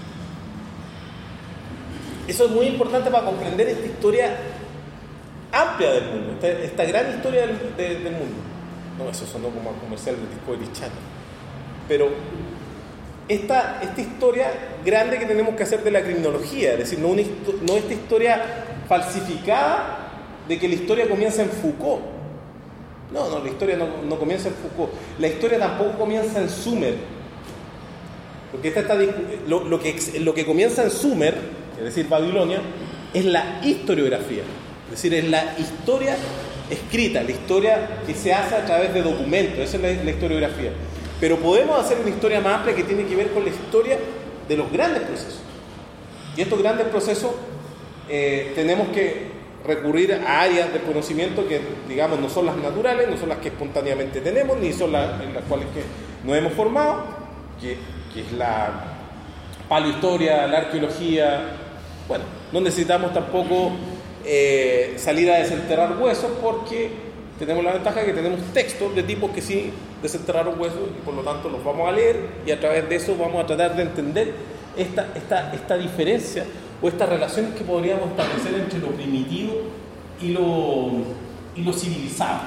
Eso es muy importante para comprender esta historia amplia del mundo, esta, esta gran historia del, de, del mundo. No, eso sonó como al comercial del Discovery Channel. Pero esta, esta historia grande que tenemos que hacer de la criminología, es decir, no, una, no esta historia falsificada de que la historia comienza en Foucault. No, no, la historia no, no comienza en Foucault. La historia tampoco comienza en Sumer. Porque esta está, lo, lo, que, lo que comienza en Sumer, es decir, Babilonia, es la historiografía. Es decir, es la historia escrita, la historia que se hace a través de documentos. Esa es la, la historiografía. Pero podemos hacer una historia más amplia que tiene que ver con la historia de los grandes procesos. Y estos grandes procesos eh, tenemos que recurrir a áreas del conocimiento que, digamos, no son las naturales, no son las que espontáneamente tenemos, ni son las en las cuales que nos hemos formado, que, que es la paleohistoria, la arqueología. Bueno, no necesitamos tampoco eh, salir a desenterrar huesos porque tenemos la ventaja de que tenemos textos de tipos que sí desenterraron huesos y por lo tanto los vamos a leer y a través de eso vamos a tratar de entender esta, esta, esta diferencia o estas relaciones que podríamos establecer entre lo primitivo y lo, y lo civilizado.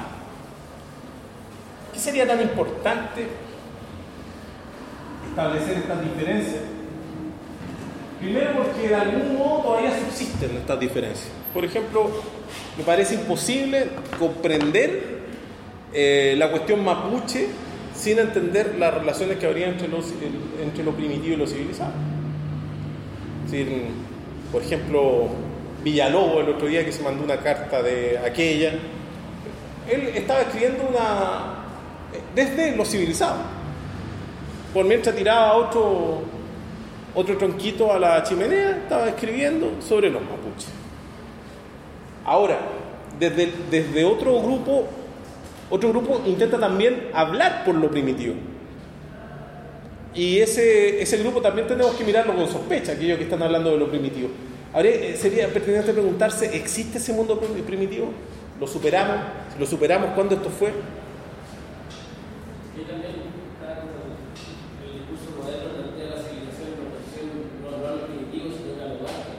¿Qué sería tan importante establecer estas diferencias? Primero porque de algún modo todavía subsisten estas diferencias. Por ejemplo, me parece imposible comprender eh, la cuestión mapuche sin entender las relaciones que habría entre, los, el, entre lo primitivo y lo civilizado. Es decir, por ejemplo, Villalobos, el otro día que se mandó una carta de aquella, él estaba escribiendo una desde lo civilizado, por mientras tiraba otro, otro tronquito a la chimenea, estaba escribiendo sobre los mapuches. Ahora, desde, desde otro grupo, otro grupo intenta también hablar por lo primitivo. Y ese, ese grupo también tenemos que mirarlo con sospecha, aquellos que están hablando de lo primitivo. Ahora, sería pertinente preguntarse, ¿existe ese mundo primitivo? ¿Lo superamos? ¿Lo superamos cuándo esto fue?
Y también está el discurso moderno de la civilización y protección no a lo primitivo, sino a lo básico.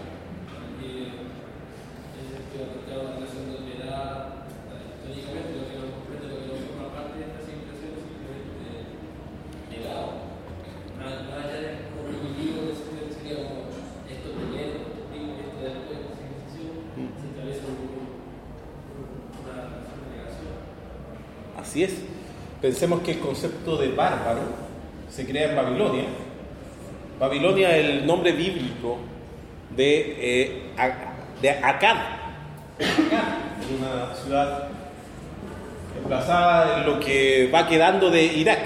Que es que la relación de edad, históricamente, lo que nos comprende, lo que nos forma parte de esta civilización es simplemente legado. Más allá de lo primitivo, sería como esto primero, esto después de la civilización, se establece una relación de negación.
Así es. pensemos que el concepto de bárbaro se crea en Babilonia. Babilonia es el nombre bíblico de, eh, de Akkad. Akkad es una ciudad emplazada en lo que va quedando de Irak.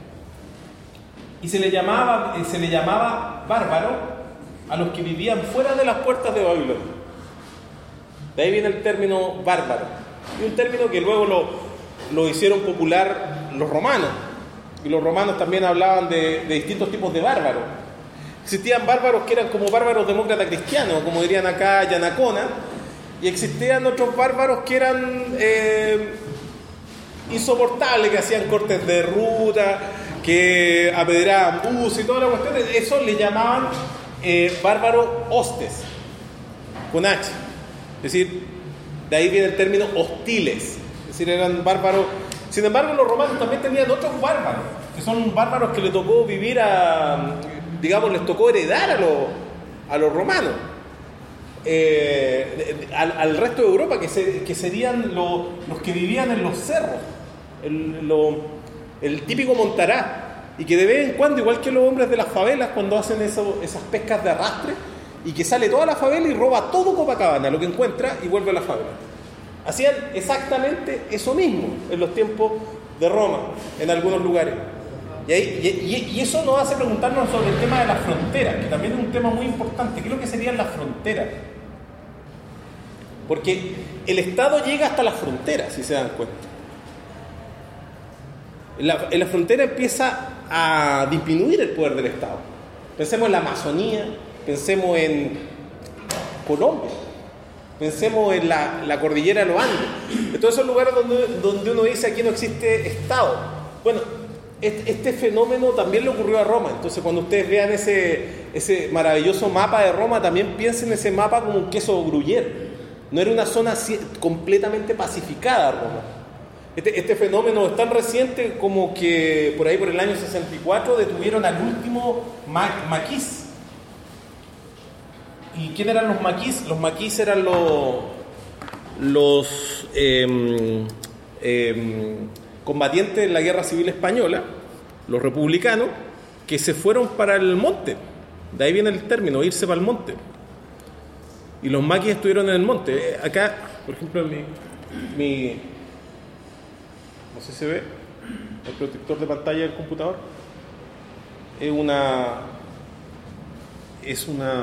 Y se le llamaba, se le llamaba bárbaro a los que vivían fuera de las puertas de Babilonia. De ahí viene el término bárbaro. Y un término que luego lo, lo hicieron popular los romanos. Y los romanos también hablaban de, de distintos tipos de bárbaros. Existían bárbaros que eran como bárbaros demócratas cristianos, como dirían acá Yanacona, y existían otros bárbaros que eran eh, insoportables, que hacían cortes de ruta, que apedreaban bus y toda la cuestión. Eso le llamaban eh, bárbaros hostes, con H. Es decir, de ahí viene el término hostiles. Es decir, eran bárbaros. Sin embargo, los romanos también tenían otros bárbaros, que son bárbaros que les tocó vivir a, digamos, les tocó heredar a los, a los romanos, eh, al, al resto de Europa, que, se, que serían lo, los que vivían en los cerros, el, lo, el típico montará, y que de vez en cuando, igual que los hombres de las favelas, cuando hacen eso, esas pescas de arrastre, y que sale toda la favela y roba todo Copacabana, lo que encuentra, y vuelve a la favela. Hacían exactamente eso mismo en los tiempos de Roma, en algunos lugares. Y, ahí, y, y eso nos hace preguntarnos sobre el tema de las fronteras, que también es un tema muy importante. ¿Qué es lo que serían las fronteras? Porque el Estado llega hasta las fronteras, si se dan cuenta. En la, en la frontera empieza a disminuir el poder del Estado. Pensemos en la Amazonía, pensemos en Colombia, pensemos en la, la cordillera de los Andes, en todos esos lugares donde, donde uno dice aquí no existe Estado. Bueno, este, este fenómeno también le ocurrió a Roma. Entonces, cuando ustedes vean ese, ese maravilloso mapa de Roma, también piensen en ese mapa como un queso gruyère. No era una zona completamente pacificada Roma. Este, este fenómeno es tan reciente como que por ahí por el año sesenta y cuatro detuvieron al último ma- maquis. ¿Y quién eran los maquis? Los maquis eran los, los eh, eh, combatientes de la Guerra Civil Española, los republicanos, que se fueron para el monte. De ahí viene el término, irse para el monte. Y los maquis estuvieron en el monte. Acá, por ejemplo, mi, mi no sé si se ve, el protector de pantalla del computador, es una, es una,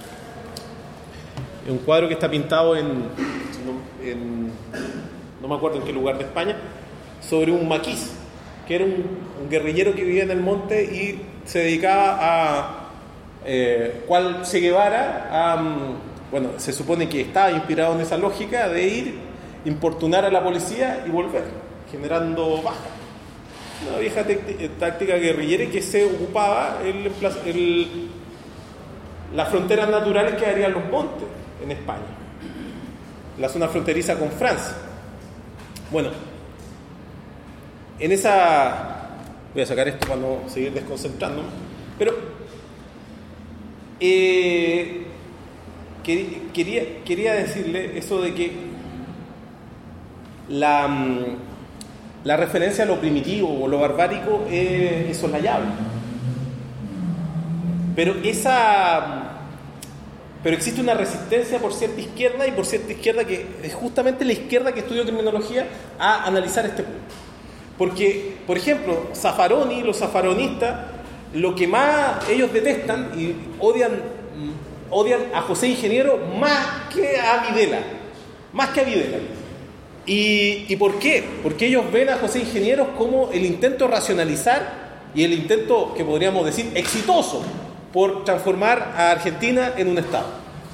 es un cuadro que está pintado en, en, no me acuerdo en qué lugar de España, sobre un maquis, que era un, un guerrillero que vivía en el monte y se dedicaba a, eh, cual Che Guevara, a, bueno, se supone que estaba inspirado en esa lógica de ir, importunar a la policía y volver, generando baja. Una vieja t- táctica guerrillera que se ocupaba el, el, las fronteras naturales que harían los montes en España, la zona fronteriza con Francia. Bueno, en esa, voy a sacar esto para no seguir desconcentrándome, pero eh, quería, quería decirle eso de que la, la referencia a lo primitivo o lo barbárico es insoslayable, pero esa pero existe una resistencia por cierta izquierda y por cierta izquierda que es justamente la izquierda que estudió criminología a analizar este punto. Porque, por ejemplo, Zaffaroni, los zaffaronistas, lo que más ellos detestan y odian, odian a José Ingeniero más que a Videla, más que a Videla. ¿Y, ¿Y por qué? Porque ellos ven a José Ingeniero como el intento de racionalizar y el intento, que podríamos decir, exitoso por transformar a Argentina en un Estado.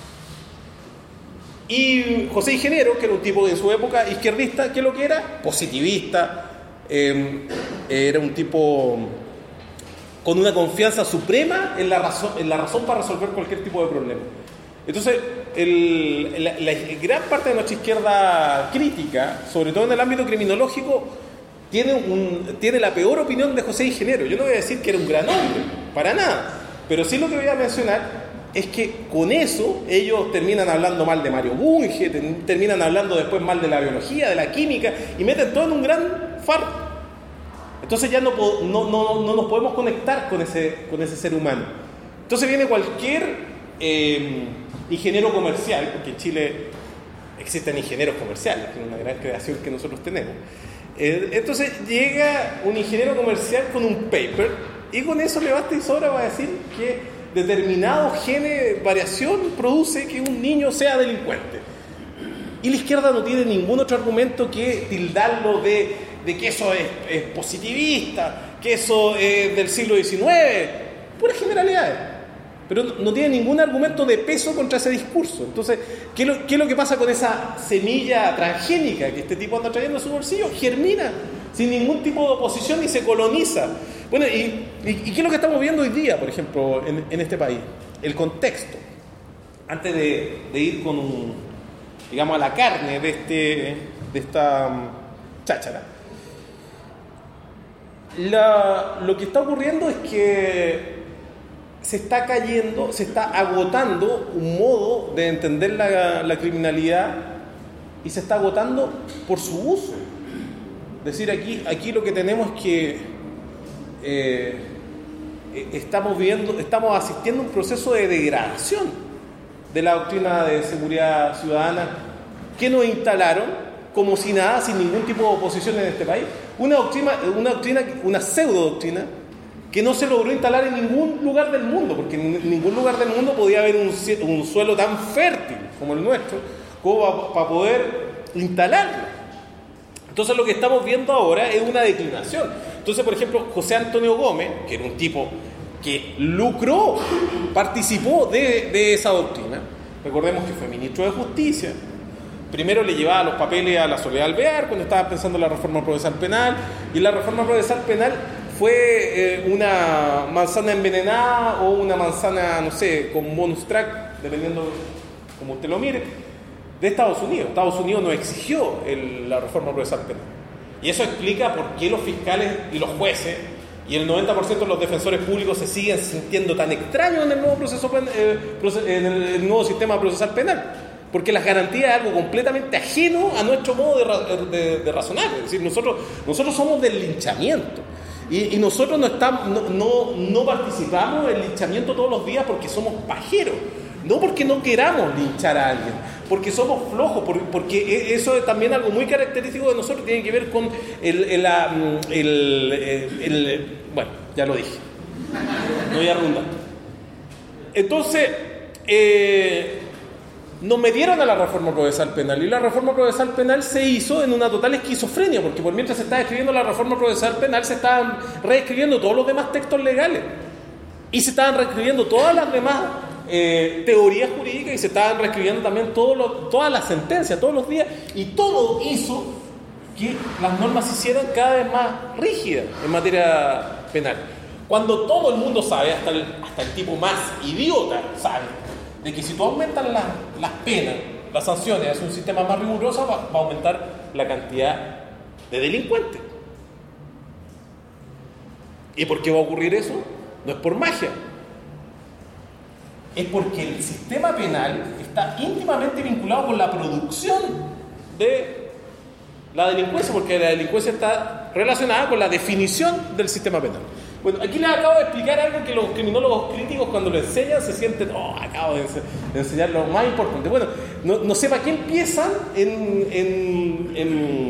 Y José Ingeniero, que era un tipo en su época izquierdista, ¿qué es lo que era? Positivista, eh, era un tipo con una confianza suprema en la razón, en la razón para resolver cualquier tipo de problema. Entonces, el, la, la gran parte de nuestra izquierda crítica, sobre todo en el ámbito criminológico, tiene, un, tiene la peor opinión de José Ingeniero. Yo no voy a decir que era un gran hombre, para nada. Pero sí lo que voy a mencionar es que con eso ellos terminan hablando mal de Mario Bunge, terminan hablando después mal de la biología, de la química, y meten todo en un gran fardo. Entonces ya no, no, no, no nos podemos conectar con ese, con ese ser humano. Entonces viene cualquier eh, ingeniero comercial, porque en Chile existen ingenieros comerciales, que es una gran creación que nosotros tenemos. Eh, entonces llega un ingeniero comercial con un paper y con eso le basta y sobra para decir que determinado gene variación produce que un niño sea delincuente. Y la izquierda no tiene ningún otro argumento que tildarlo de, de que eso es, es positivista, que eso es del siglo diecinueve, puras generalidades. Pero no tiene ningún argumento de peso contra ese discurso. Entonces, ¿qué es lo, qué es lo que pasa con esa semilla transgénica que este tipo anda trayendo en su bolsillo? Germina sin ningún tipo de oposición y se coloniza. Bueno, ¿y, y, y qué es lo que estamos viendo hoy día, por ejemplo, en, en este país? El contexto. Antes de, de ir con un, digamos, a la carne de, este, de esta um, cháchara. La, lo que está ocurriendo es que se está cayendo, se está agotando un modo de entender la, la criminalidad y se está agotando por su uso. Es decir, aquí, aquí lo que tenemos es que eh, estamos viendo, estamos asistiendo a un proceso de degradación de la doctrina de seguridad ciudadana que nos instalaron como si nada, sin ningún tipo de oposición en este país. Una doctrina, una doctrina, una pseudo doctrina que no se logró instalar en ningún lugar del mundo, porque en ningún lugar del mundo podía haber un, un suelo tan fértil como el nuestro, como para poder instalarlo. Entonces lo que estamos viendo ahora es una declinación. Entonces, por ejemplo, José Antonio Gómez, que era un tipo que lucró, participó de, de esa doctrina, recordemos que fue ministro de Justicia, primero le llevaba los papeles a la Soledad Alvear cuando estaba pensando en la reforma procesal penal, y la reforma procesal penal fue eh, una manzana envenenada o una manzana, no sé, con bonus track, dependiendo como usted lo mire, de Estados Unidos. Estados Unidos no exigió el, la reforma procesal penal. Y eso explica por qué los fiscales y los jueces y el noventa por ciento de los defensores públicos se siguen sintiendo tan extraños en el nuevo, proceso, eh, en el, el nuevo sistema procesal penal. Porque las garantías es algo completamente ajeno a nuestro modo de, de, de razonar. Es decir, nosotros, nosotros somos del linchamiento. Y, y nosotros no, estamos, no, no, no participamos del linchamiento todos los días porque somos pajeros. No porque no queramos linchar a alguien, porque somos flojos, porque eso es también algo muy característico de nosotros, tiene que ver con el... el, el, el, el, el bueno, ya lo dije. No voy a rundar. Entonces, eh, nos metieron a la reforma procesal penal, y la reforma procesal penal se hizo en una total esquizofrenia, porque por mientras se estaba escribiendo la reforma procesal penal, se estaban reescribiendo todos los demás textos legales, y se estaban reescribiendo todas las demás eh, teorías jurídicas, y se estaban reescribiendo también todo lo, todas las sentencias, todos los días, y todo hizo que las normas se hicieran cada vez más rígidas en materia penal. Cuando todo el mundo sabe, hasta el, hasta el tipo más idiota sabe, de que si tú aumentas la, las penas, las sanciones, haces un sistema más riguroso, va, va a aumentar la cantidad de delincuentes. ¿Y por qué va a ocurrir eso? No es por magia. Es porque el sistema penal está íntimamente vinculado con la producción de la delincuencia, porque la delincuencia está relacionada con la definición del sistema penal. Bueno, aquí les acabo de explicar algo que los criminólogos críticos cuando lo enseñan se sienten, oh, acabo de, ense- de enseñar lo más importante. Bueno, no, no sé para qué empiezan en, en, en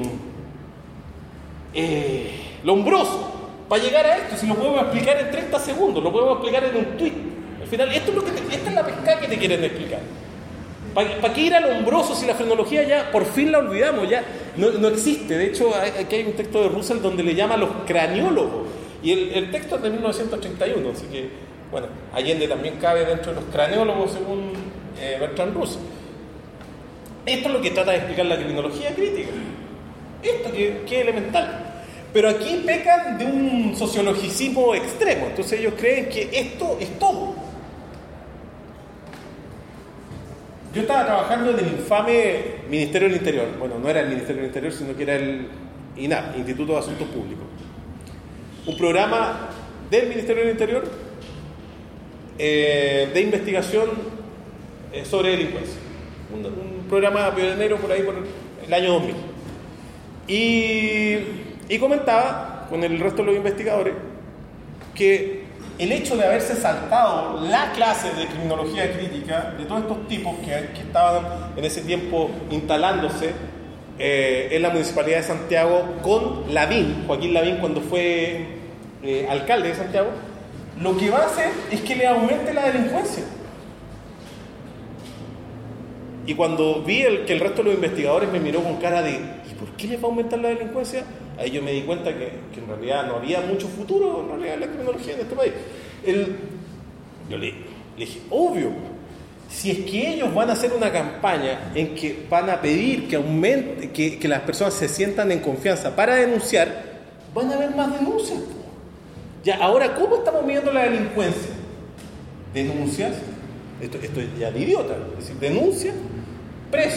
eh, Lombroso para llegar a esto, si lo podemos explicar en treinta segundos, lo podemos explicar en un tuit. Al final, esto es lo que te, esta es la pesca que te quieren explicar. ¿Para, ¿Para qué ir a Lombroso si la frenología ya por fin la olvidamos? Ya no, no existe. De hecho, hay, aquí hay un texto de Russell donde le llama a los craniólogos. Y el, el texto es de mil novecientos treinta y uno, así que, bueno, Allende también cabe dentro de los craniólogos según eh, Bertrand Russell. Esto es lo que trata de explicar la criminología crítica. Esto que, que es elemental. Pero aquí pecan de un sociologicismo extremo. Entonces ellos creen que esto es todo. Yo estaba trabajando en el infame Ministerio del Interior. Bueno, no era el Ministerio del Interior, sino que era el I N A P, Instituto de Asuntos Públicos. Un programa del Ministerio del Interior eh, de investigación eh, sobre delincuencia. Un, un programa pionero por ahí por el año dos mil. Y, y comentaba con el resto de los investigadores que el hecho de haberse saltado la clase de criminología crítica de todos estos tipos que, que estaban en ese tiempo instalándose eh, en la Municipalidad de Santiago con Lavín, Joaquín Lavín, cuando fue eh, alcalde de Santiago, lo que va a hacer es que le aumente la delincuencia. Y cuando vi el, que el resto de los investigadores me miró con cara de ¿y por qué les va a aumentar la delincuencia? Ahí yo me di cuenta que, que en realidad no había mucho futuro en realidad en la criminología en este país. El, yo le, le dije, obvio, si es que ellos van a hacer una campaña en que van a pedir que aumente, que, que las personas se sientan en confianza para denunciar, van a haber más denuncias. Ya, ahora, ¿cómo estamos midiendo la delincuencia? Denuncias, esto, esto es ya de idiota, es decir, denuncia, preso,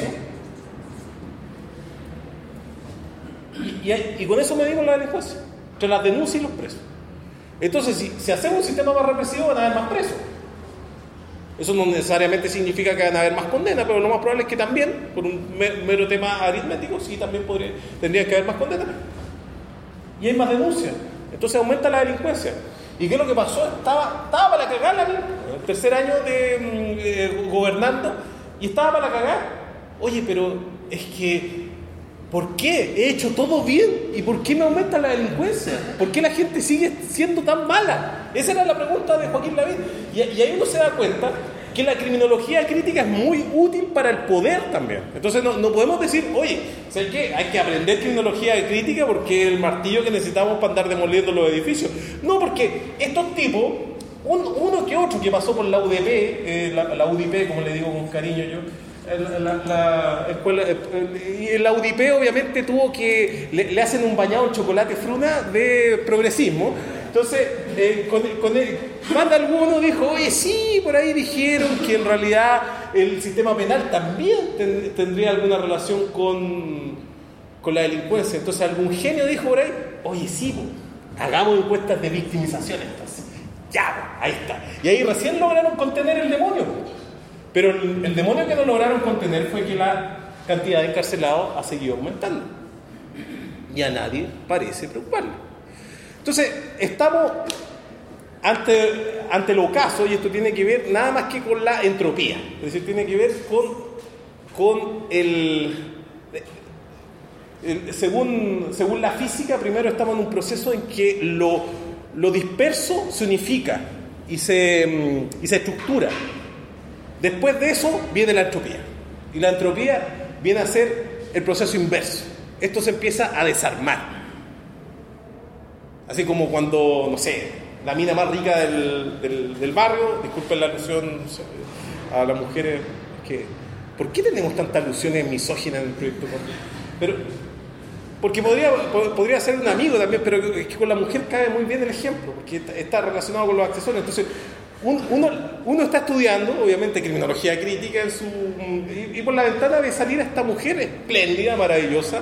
y, y, y con eso medimos la delincuencia, entre las denuncias y los presos. Entonces, si, si hacemos un sistema más represivo, van a haber más presos. Eso no necesariamente significa que van a haber más condenas, pero lo más probable es que también, por un mero tema aritmético, sí, también podría, tendría que haber más condenas. Y hay más denuncias. Entonces aumenta la delincuencia. ¿Y qué es lo que pasó? Estaba, estaba para cagarla, el tercer año de eh, gobernando, y estaba para cagar. Oye, pero es que, ¿por qué? He hecho todo bien, ¿y por qué me aumenta la delincuencia? ¿Por qué la gente sigue siendo tan mala? Esa era la pregunta de Joaquín Lavín. Y, y ahí uno se da cuenta que la criminología crítica es muy útil para el poder también. Entonces no, no podemos decir, oye, ¿sabes qué? Hay que aprender criminología crítica porque es el martillo que necesitamos para andar demoliendo los edificios. No, porque estos tipos, un, uno que otro que pasó por la U D P, eh, la, la U D P, como le digo con cariño yo, la, la, la escuela, y en la U D P obviamente tuvo que, le, le hacen un bañado en chocolate fruna de progresismo. Entonces, eh, con, con el, más de alguno dijo, oye, sí, por ahí dijeron que en realidad el sistema penal también ten, tendría alguna relación con, con la delincuencia. Entonces algún genio dijo por ahí, oye, sí, pues, hagamos encuestas de victimización entonces. Ya, ahí está. Y ahí recién lograron contener el demonio. Pero el, el demonio que no lograron contener fue que la cantidad de encarcelados ha seguido aumentando. Y a nadie parece preocuparle. Entonces, estamos ante, ante el ocaso, y esto tiene que ver nada más que con la entropía. Es decir, tiene que ver con, con el, el... según, según la física, primero estamos en un proceso en que lo, lo disperso se unifica y se, y se estructura. Después de eso viene la entropía. Y la entropía viene a ser el proceso inverso. Esto se empieza a desarmar. Así como cuando, no sé, la mina más rica del, del, del barrio, disculpen la alusión a las mujeres, que ¿por qué tenemos tantas alusiones misóginas en el proyecto? Pero, porque podría, podría ser un amigo también, pero es que con la mujer cae muy bien el ejemplo, porque está relacionado con los accesorios. Entonces, uno, uno está estudiando, obviamente, criminología crítica en su, y, y por la ventana ve salir a esta mujer espléndida, maravillosa,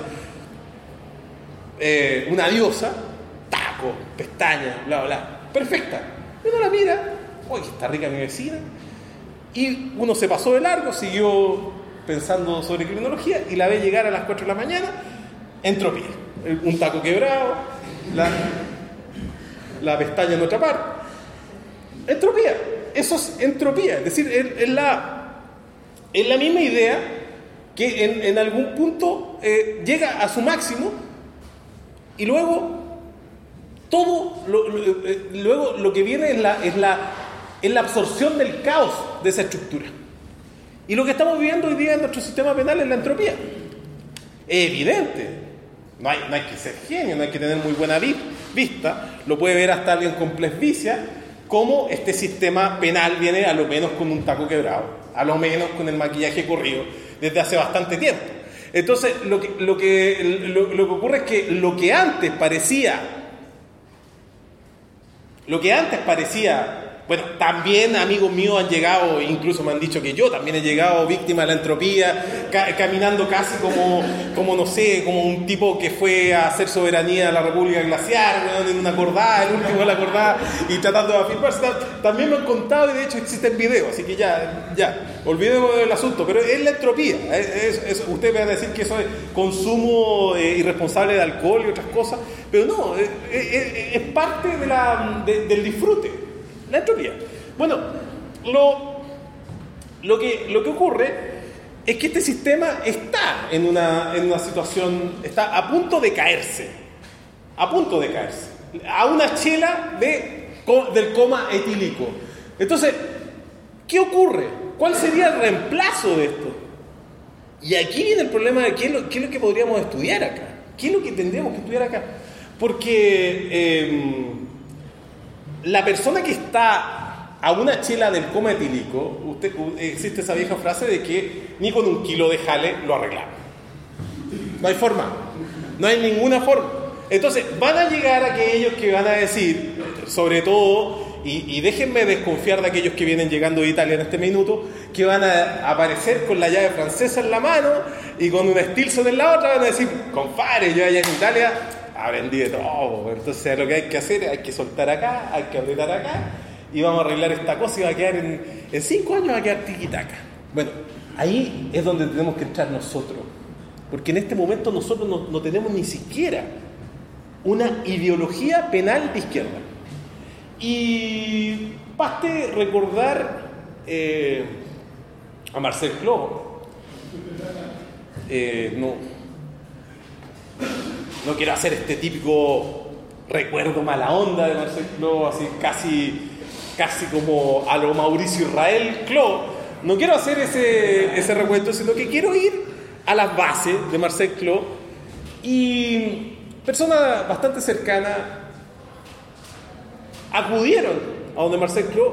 eh, una diosa, taco, pestañas, bla, bla, perfecta. Y uno la mira, oye, está rica mi vecina, y uno se pasó de largo, siguió pensando sobre criminología, y la ve llegar a las cuatro de la mañana, entropía, un taco quebrado, la, la pestaña en otra parte, entropía, eso es entropía, es decir, es, es, la, es la misma idea que en, en algún punto eh, llega a su máximo, y luego todo lo, lo, eh, luego lo que viene es la, es, la, es la absorción del caos de esa estructura. Y lo que estamos viviendo hoy día en nuestro sistema penal es la entropía. Es evidente, no hay, no hay que ser genio, no hay que tener muy buena vista, lo puede ver hasta alguien con presbicia, cómo este sistema penal viene a lo menos con un taco quebrado, a lo menos con el maquillaje corrido desde hace bastante tiempo. Entonces lo que, lo que, lo, lo que ocurre es que lo que antes parecía Lo que antes parecía Bueno, también amigos míos han llegado, incluso me han dicho que yo también he llegado víctima de la entropía, ca- caminando casi como, como, no sé, como un tipo que fue a hacer soberanía a la República Glaciar, weón, en una cordada, el último de la cordada, y tratando de afirmarse. También me han contado, y de hecho existen videos, así que ya, ya, olvidemos del asunto, pero es la entropía. Es, es, es, ustedes van a decir que eso es consumo eh, irresponsable de alcohol y otras cosas, pero no, es, es, es parte de la, de, del disfrute. La entropía. Bueno, lo, lo, que, lo que ocurre es que este sistema está en una, en una situación, está a punto de caerse, a punto de caerse, a una chela de, del coma etílico. Entonces, ¿qué ocurre? ¿Cuál sería el reemplazo de esto? Y aquí viene el problema de qué es lo, qué es lo que podríamos estudiar acá, qué es lo que tendríamos que estudiar acá, porque eh, la persona que está a una chela del coma etílico, usted, existe esa vieja frase de que ni con un kilo de jale lo arreglamos. No hay forma, no hay ninguna forma. Entonces van a llegar aquellos que van a decir, sobre todo, y, y déjenme desconfiar de aquellos que vienen llegando de Italia en este minuto, que van a aparecer con la llave francesa en la mano y con un Stilson en la otra, van a decir, compadre, yo allá en Italia aprendí de todo. Entonces lo que hay que hacer es hay que soltar acá, hay que apretar acá y vamos a arreglar esta cosa y va a quedar en, en cinco años va a quedar tiquitaca. Bueno, ahí es donde tenemos que entrar nosotros, porque en este momento nosotros no, no tenemos ni siquiera una ideología penal de izquierda. Y baste recordar eh, a Marcel Clos. Eh, no No quiero hacer este típico recuerdo mala onda de Marcel Clos, así casi, casi como a lo Mauricio Israel Clos. No quiero hacer ese, ese recuento, sino que quiero ir a las bases de Marcel Clos. Y personas bastante cercanas acudieron a donde Marcel Clos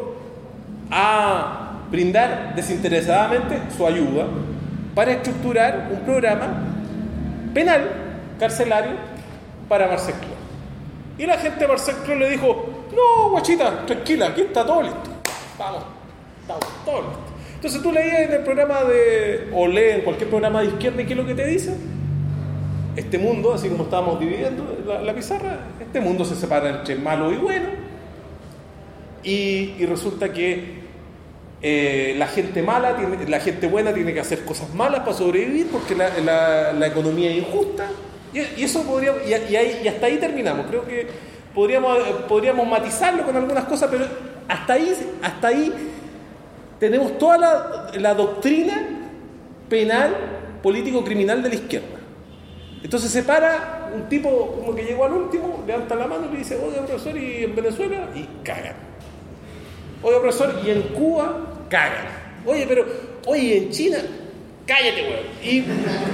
a brindar desinteresadamente su ayuda para estructurar un programa penal carcelario para Marcel Clos. Y la gente de Marcel Clos le dijo, no, guachita, tranquila, aquí está todo listo. Vamos, estamos todo listo. Entonces tú leías en el programa de, o lees en cualquier programa de izquierda, ¿y qué es lo que te dice? Este mundo, así como estábamos dividiendo la, la pizarra, este mundo se separa entre malo y bueno, y, y resulta que Eh, la gente mala, tiene, la gente buena tiene que hacer cosas malas para sobrevivir porque la, la, la economía es injusta y, y eso podría y, y, ahí, y hasta ahí terminamos. Creo que podríamos, podríamos matizarlo con algunas cosas, pero hasta ahí, hasta ahí tenemos toda la, la doctrina penal político-criminal de la izquierda. Entonces se para un tipo como que llegó al último, levanta la mano y le dice, oiga profesor, ¿y en Venezuela? Y cagan. Oiga profesor, ¿y en Cuba? Cagan. Oye, pero, oye, en China, cállate, weón. Y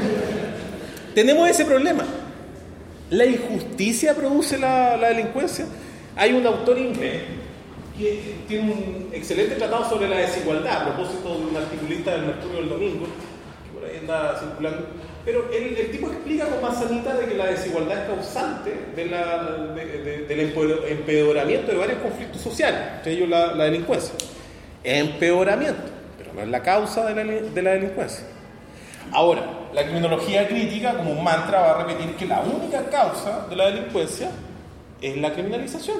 tenemos ese problema. La injusticia produce la, la delincuencia. Hay un autor inglés que tiene un excelente tratado sobre la desigualdad, a propósito de un articulista del Mercurio del Domingo, que por ahí anda circulando. Pero el, el tipo explica con manzanita de que la desigualdad es causante de la, de, de, del empeoramiento de varios conflictos sociales, entre ellos la, la delincuencia. Empeoramiento, pero no es la causa de la, de la delincuencia. Ahora, la criminología crítica, como un mantra, va a repetir que la única causa de la delincuencia es la criminalización.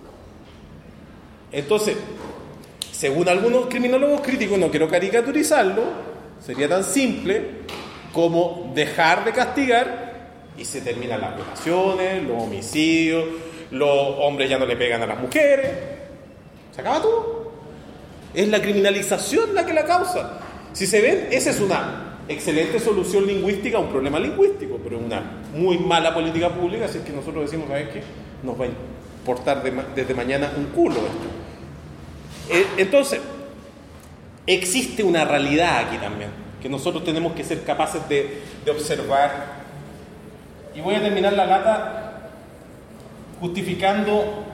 Entonces, según algunos criminólogos críticos, no quiero caricaturizarlo, sería tan simple como dejar de castigar y se terminan las violaciones, los homicidios, los hombres ya no le pegan a las mujeres, se acaba todo. Es la criminalización la que la causa. Si se ven, esa es una excelente solución lingüística a un problema lingüístico, pero una muy mala política pública, así es que nosotros decimos, ¿sabes qué? Nos va a importar de, desde mañana un culo esto. Eh, entonces, existe una realidad aquí también, que nosotros tenemos que ser capaces de, de observar. Y voy a terminar la lata justificando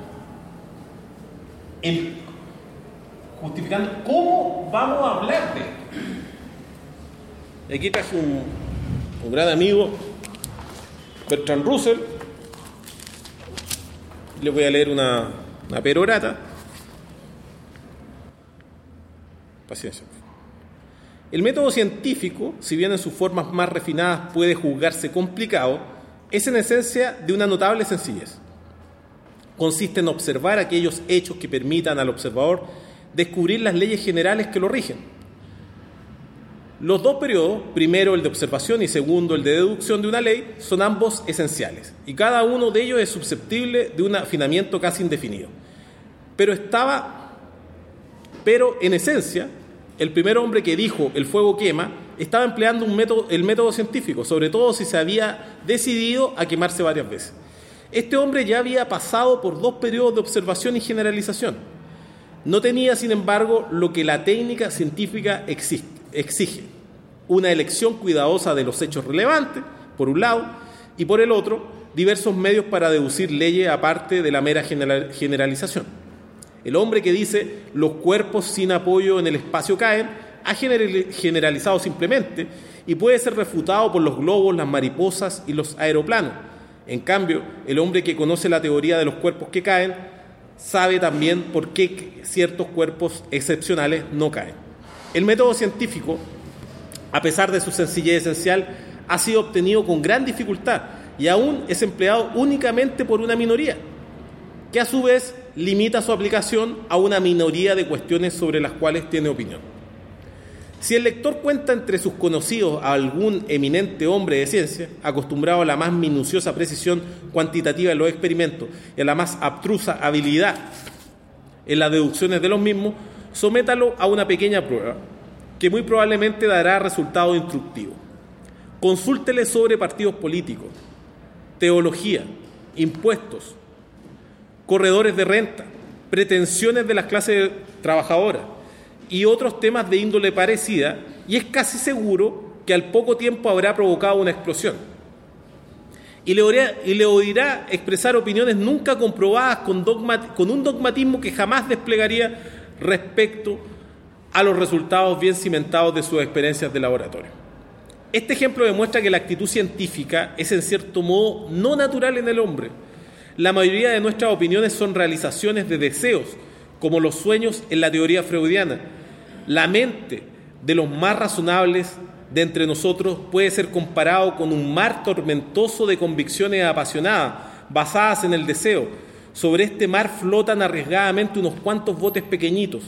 el, justificando cómo vamos a hablar de esto. Y aquí traje un, un gran amigo, Bertrand Russell. Les voy a leer una, una perorata. Paciencia. El método científico, si bien en sus formas más refinadas puede juzgarse complicado, es en esencia de una notable sencillez. Consiste en observar aquellos hechos que permitan al observador descubrir las leyes generales que lo rigen. Los dos periodos, primero el de observación y segundo el de deducción de una ley, son ambos esenciales, y cada uno de ellos es susceptible de un afinamiento casi indefinido. Pero estaba, pero en esencia, el primer hombre que dijo el fuego quema estaba empleando un método, el método científico, sobre todo si se había decidido a quemarse varias veces. Este hombre ya había pasado por dos periodos de observación y generalización. No tenía, sin embargo, lo que la técnica científica existe, exige: una elección cuidadosa de los hechos relevantes, por un lado, y por el otro, diversos medios para deducir leyes aparte de la mera general, generalización. El hombre que dice los cuerpos sin apoyo en el espacio caen ha generalizado simplemente y puede ser refutado por los globos, las mariposas y los aeroplanos. En cambio, el hombre que conoce la teoría de los cuerpos que caen sabe también por qué ciertos cuerpos excepcionales no caen. El método científico, a pesar de su sencillez esencial, ha sido obtenido con gran dificultad y aún es empleado únicamente por una minoría, que a su vez limita su aplicación a una minoría de cuestiones sobre las cuales tiene opinión. Si el lector cuenta entre sus conocidos a algún eminente hombre de ciencia, acostumbrado a la más minuciosa precisión cuantitativa de los experimentos y a la más abstrusa habilidad en las deducciones de los mismos, sométalo a una pequeña prueba que muy probablemente dará resultado instructivo. Consúltele sobre partidos políticos, teología, impuestos, corredores de renta, pretensiones de las clases trabajadoras y otros temas de índole parecida, y es casi seguro que al poco tiempo habrá provocado una explosión. Y le, oirá, y le oirá expresar opiniones nunca comprobadas con, dogma, con un dogmatismo que jamás desplegaría respecto a los resultados bien cimentados de sus experiencias de laboratorio. Este ejemplo demuestra que la actitud científica es en cierto modo no natural en el hombre. La mayoría de nuestras opiniones son realizaciones de deseos, como los sueños en la teoría freudiana. La mente de los más razonables de entre nosotros puede ser comparado con un mar tormentoso de convicciones apasionadas, basadas en el deseo. Sobre este mar flotan arriesgadamente unos cuantos botes pequeñitos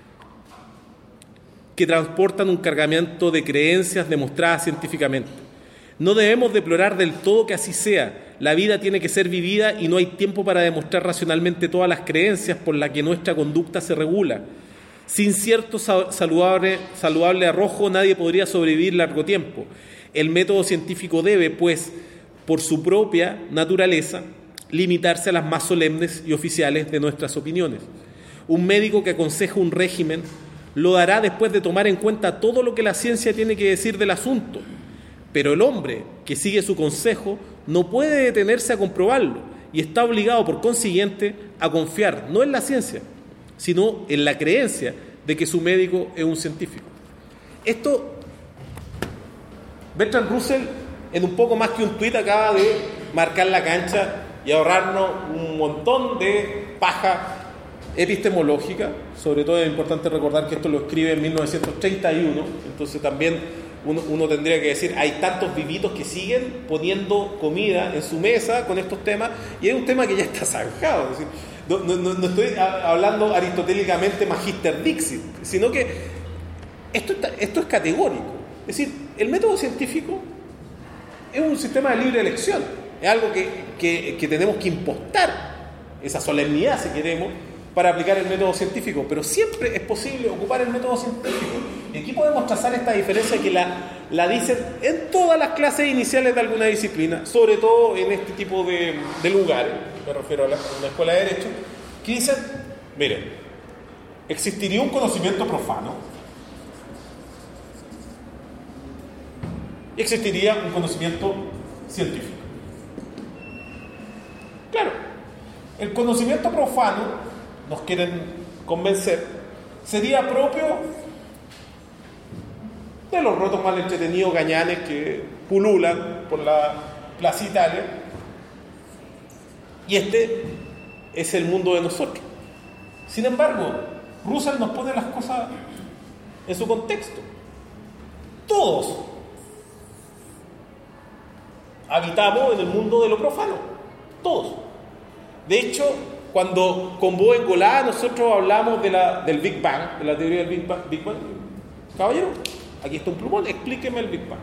que transportan un cargamento de creencias demostradas científicamente. No debemos deplorar del todo que así sea. La vida tiene que ser vivida y no hay tiempo para demostrar racionalmente todas las creencias por las que nuestra conducta se regula. Sin cierto saludable, saludable arrojo nadie podría sobrevivir largo tiempo. El método científico debe, pues, por su propia naturaleza, limitarse a las más solemnes y oficiales de nuestras opiniones. Un médico que aconseja un régimen lo dará después de tomar en cuenta todo lo que la ciencia tiene que decir del asunto. Pero el hombre que sigue su consejo no puede detenerse a comprobarlo y está obligado, por consiguiente, a confiar no en la ciencia, sino en la creencia de que su médico es un científico. Esto, Bertrand Russell, en un poco más que un tuit, acaba de marcar la cancha y ahorrarnos un montón de paja epistemológica. Sobre todo es importante recordar que esto lo escribe en mil novecientos treinta y uno, entonces también uno, uno tendría que decir, hay tantos vivitos que siguen poniendo comida en su mesa con estos temas, y es un tema que ya está zanjado. Es decir, no, no, no estoy hablando aristotélicamente magister dixit, sino que esto, está, esto es categórico. Es decir, el método científico es un sistema de libre elección, es algo que, que, que tenemos que impostar, esa solemnidad, si queremos, para aplicar el método científico, pero siempre es posible ocupar el método científico. Y aquí podemos trazar esta diferencia que la, la dicen en todas las clases iniciales de alguna disciplina, sobre todo en este tipo de, de lugares, me refiero a la, a una escuela de Derecho, que dicen, miren, existiría un conocimiento profano y existiría un conocimiento científico. Claro, el conocimiento profano, nos quieren convencer, sería propio de los rotos mal entretenidos gañanes que pululan por la Plaza Italia, y este es el mundo de nosotros. Sin embargo, Russell nos pone las cosas en su contexto. Todos habitamos en el mundo de lo profano, todos. De hecho, cuando con Bowen-Golá nosotros hablamos de la, del Big Bang, de la teoría del Big Bang, Big Bang, caballero, aquí está un plumón, explíqueme el Big Bang.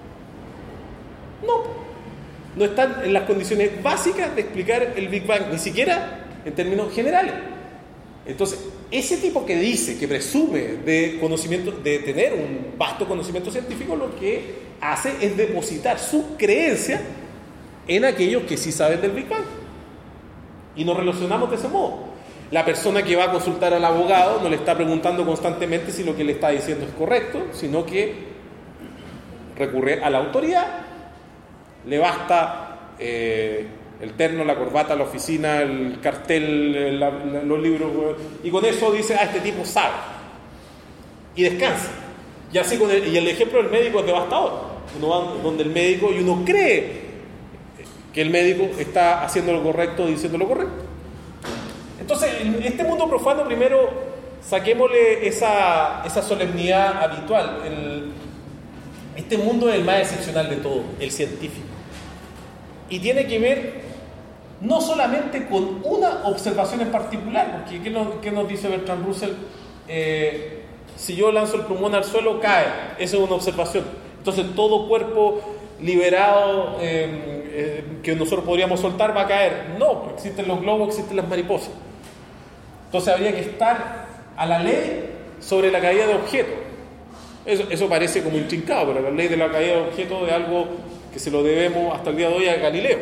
No, no están en las condiciones básicas de explicar el Big Bang, ni siquiera en términos generales. Entonces, ese tipo que dice, que presume de conocimiento, de tener un vasto conocimiento científico, lo que hace es depositar su creencia en aquellos que sí saben del Big Bang. Y nos relacionamos de ese modo. La persona que va a consultar al abogado no le está preguntando constantemente si lo que le está diciendo es correcto, sino que recurre a la autoridad. Le basta eh, el terno, la corbata, la oficina, el cartel, la, la, los libros, y con eso dice, ah, este tipo sabe. Y descansa. Y así con el, y el ejemplo del médico es devastador. Uno va donde el médico y uno cree que el médico está haciendo lo correcto, diciendo lo correcto. Entonces, en este mundo profano, primero saquémosle esa, esa solemnidad habitual. El, este mundo es el más excepcional de todo, el científico. Y tiene que ver no solamente con una observación en particular, porque ¿qué nos, qué nos dice Bertrand Russell? Eh, si yo lanzo el plumón al suelo, cae. Esa es una observación. Entonces, todo cuerpo liberado eh, eh, que nosotros podríamos soltar va a caer. No, existen los globos, existen las mariposas. Entonces habría que estar a la ley sobre la caída de objetos. Eso, eso parece como intrincado, pero la ley de la caída de objetos es algo que se lo debemos hasta el día de hoy a Galileo.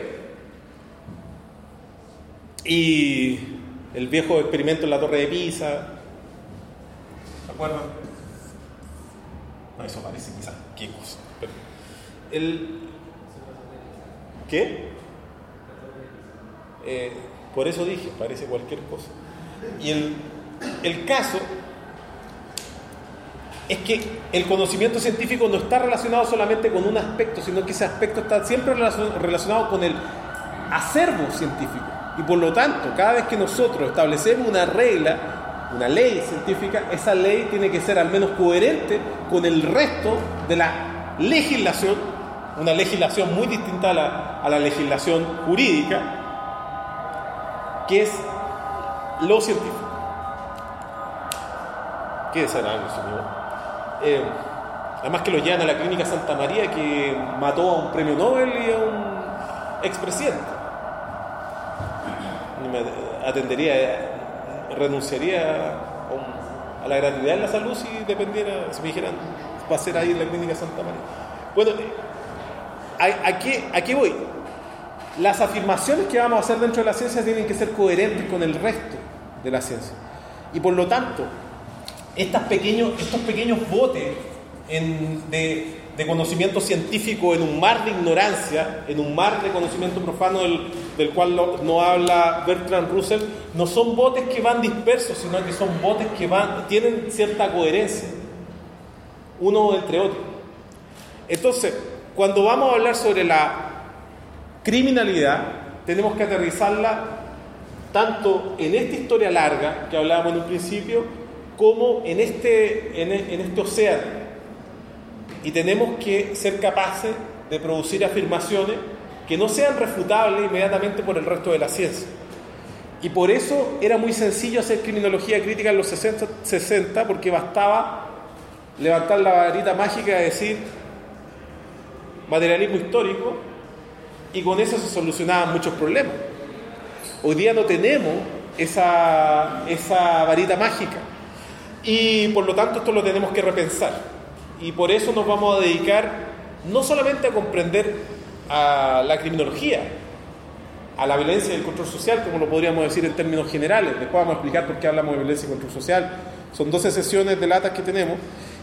Y el viejo experimento en la Torre de Pisa, ¿se acuerdan? No, eso parece quizás qué cosa. Pero el, ¿qué? Eh, por eso dije, parece cualquier cosa. Y el, el caso es que el conocimiento científico no está relacionado solamente con un aspecto, sino que ese aspecto está siempre relacionado con el acervo científico. Y por lo tanto, cada vez que nosotros establecemos una regla, una ley científica, esa ley tiene que ser al menos coherente con el resto de la legislación, una legislación muy distinta a la, a la legislación jurídica, que es lo científico. ¿Qué será eso, señor? Eh, además que lo llevan a la clínica Santa María, que mató a un premio Nobel y a un expresidente. Me atendería, renunciaría a, un, a la gratuidad en la salud si dependiera, si me dijeran, va a ser ahí en la clínica Santa María. Bueno, ¿a, a, qué, ¿a qué voy? Las afirmaciones que vamos a hacer dentro de la ciencia tienen que ser coherentes con el resto de la ciencia. Y por lo tanto, Estas pequeños, estos pequeños botes en, de, de conocimiento científico en un mar de ignorancia, en un mar de conocimiento profano del, del cual no, no habla Bertrand Russell, no son botes que van dispersos, sino que son botes que van, tienen cierta coherencia, uno entre otros. Entonces, cuando vamos a hablar sobre la criminalidad, tenemos que aterrizarla tanto en esta historia larga que hablábamos en un principio, como en este, en, en este océano. Y tenemos que ser capaces de producir afirmaciones que no sean refutables inmediatamente por el resto de la ciencia. Y por eso era muy sencillo hacer criminología crítica en los sesenta, sesenta, porque bastaba levantar la varita mágica y decir materialismo histórico, y con eso se solucionaban muchos problemas. Hoy día no tenemos esa, esa varita mágica. Y por lo tanto esto lo tenemos que repensar, y por eso nos vamos a dedicar no solamente a comprender a la criminología, a la violencia y el control social, como lo podríamos decir en términos generales. Después vamos a explicar por qué hablamos de violencia y control social. Son doce sesiones de latas que tenemos,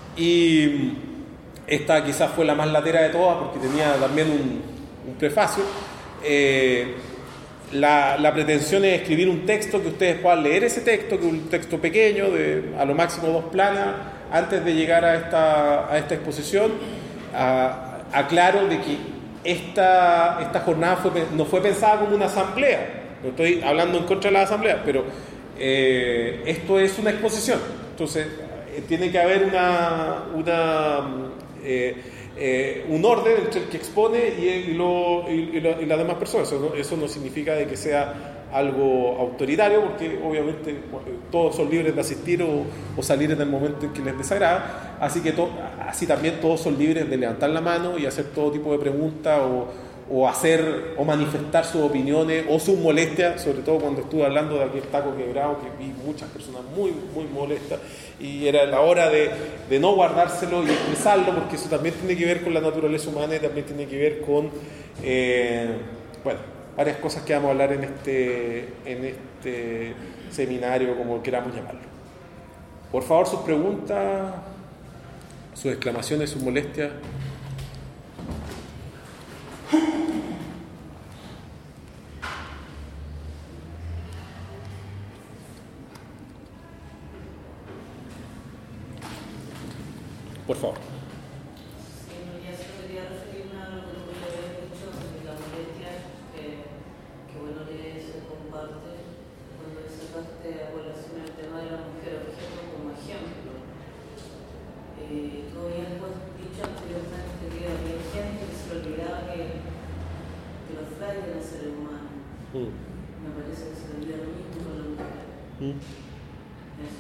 y esta quizás fue la más latera de todas porque tenía también un, un prefacio. eh, La, la pretensión es escribir un texto que ustedes puedan leer ese texto, que es un texto pequeño, de a lo máximo dos planas, antes de llegar a esta, a esta exposición. A, aclaro de que esta, esta jornada fue, no fue pensada como una asamblea, no estoy hablando en contra de la asamblea, pero eh, esto es una exposición. Entonces, eh, tiene que haber una, una eh, eh, un orden entre el que expone y, y, lo, y, y, lo, y las demás personas. Eso no, eso no significa de que sea algo autoritario, porque obviamente todos son libres de asistir o, o salir en el momento en que les desagrada, así que to, así también todos son libres de levantar la mano y hacer todo tipo de preguntas o, o hacer o manifestar sus opiniones o sus molestias, sobre todo cuando estuve hablando de aquel taco quebrado, que vi muchas personas muy, muy molestas, y era la hora de, de no guardárselo y expresarlo, porque eso también tiene que ver con la naturaleza humana y también tiene que ver con eh, bueno, varias cosas que vamos a hablar en este, en este seminario, como queramos llamarlo. Por favor, sus preguntas, sus exclamaciones, sus molestias. Por favor.
Me parece que se olvida lo mismo con la mujer. Mm. Eso.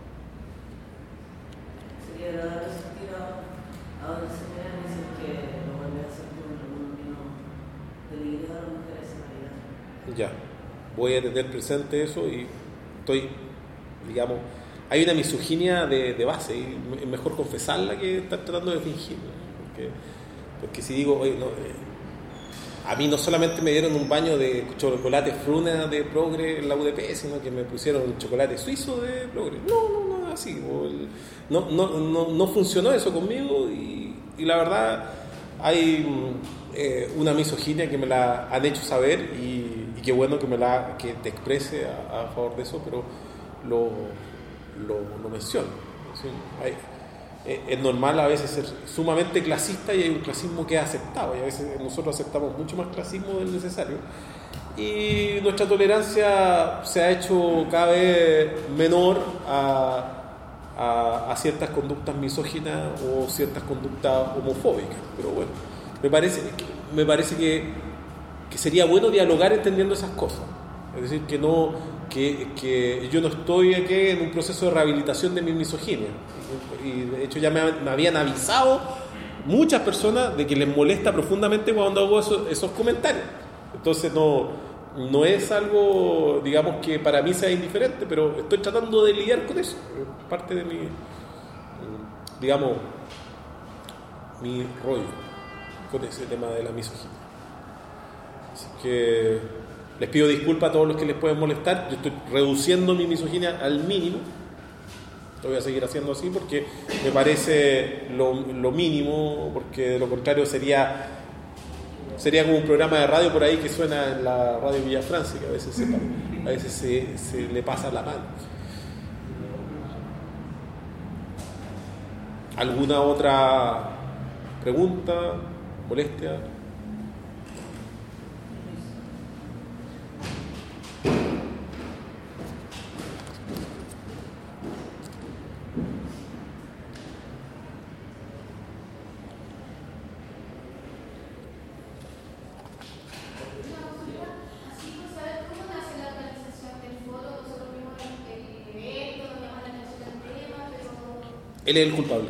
Sería agradable asistir a, a una señora y decir que lo vuelve a hacer con alguno que no debería a la mujer esa calidad.
Ya, voy a tener presente eso y estoy, digamos, hay una misoginia de, de base y es mejor confesarla que estar tratando de fingir, ¿no? porque, porque si digo, oye, no, eh, a mí no solamente me dieron un baño de chocolate fruna de progre en la U D P, sino que me pusieron chocolate suizo de progre. No, no, no, así. No, no, no, no funcionó eso conmigo y, y la verdad hay eh, una misoginia que me la han hecho saber y, y qué bueno que me la que te exprese a, a favor de eso, pero lo, lo, lo menciono. ¿Sí? Hay, es normal a veces ser sumamente clasista y hay un clasismo que es aceptado y a veces nosotros aceptamos mucho más clasismo del necesario y nuestra tolerancia se ha hecho cada vez menor a, a, a ciertas conductas misóginas o ciertas conductas homofóbicas, pero bueno, me parece, me parece que, que sería bueno dialogar entendiendo esas cosas, es decir, que no que, que yo no estoy aquí en un proceso de rehabilitación de mi misoginia. Y de hecho ya me, me habían avisado muchas personas de que les molesta profundamente cuando hago eso, esos comentarios. Entonces no, no es algo, digamos, que para mí sea indiferente, pero estoy tratando de lidiar con eso. Es parte de mi, digamos, mi rollo con ese tema de la misoginia. Así que les pido disculpas a todos los que les pueden molestar. Yo estoy reduciendo mi misoginia al mínimo. Lo voy a seguir haciendo así porque me parece lo, lo mínimo, porque de lo contrario sería sería como un programa de radio por ahí que suena en la radio Villa Francia, que a veces se, a veces se, se le pasa la mano. ¿Alguna otra pregunta, molestia? Él es el culpable.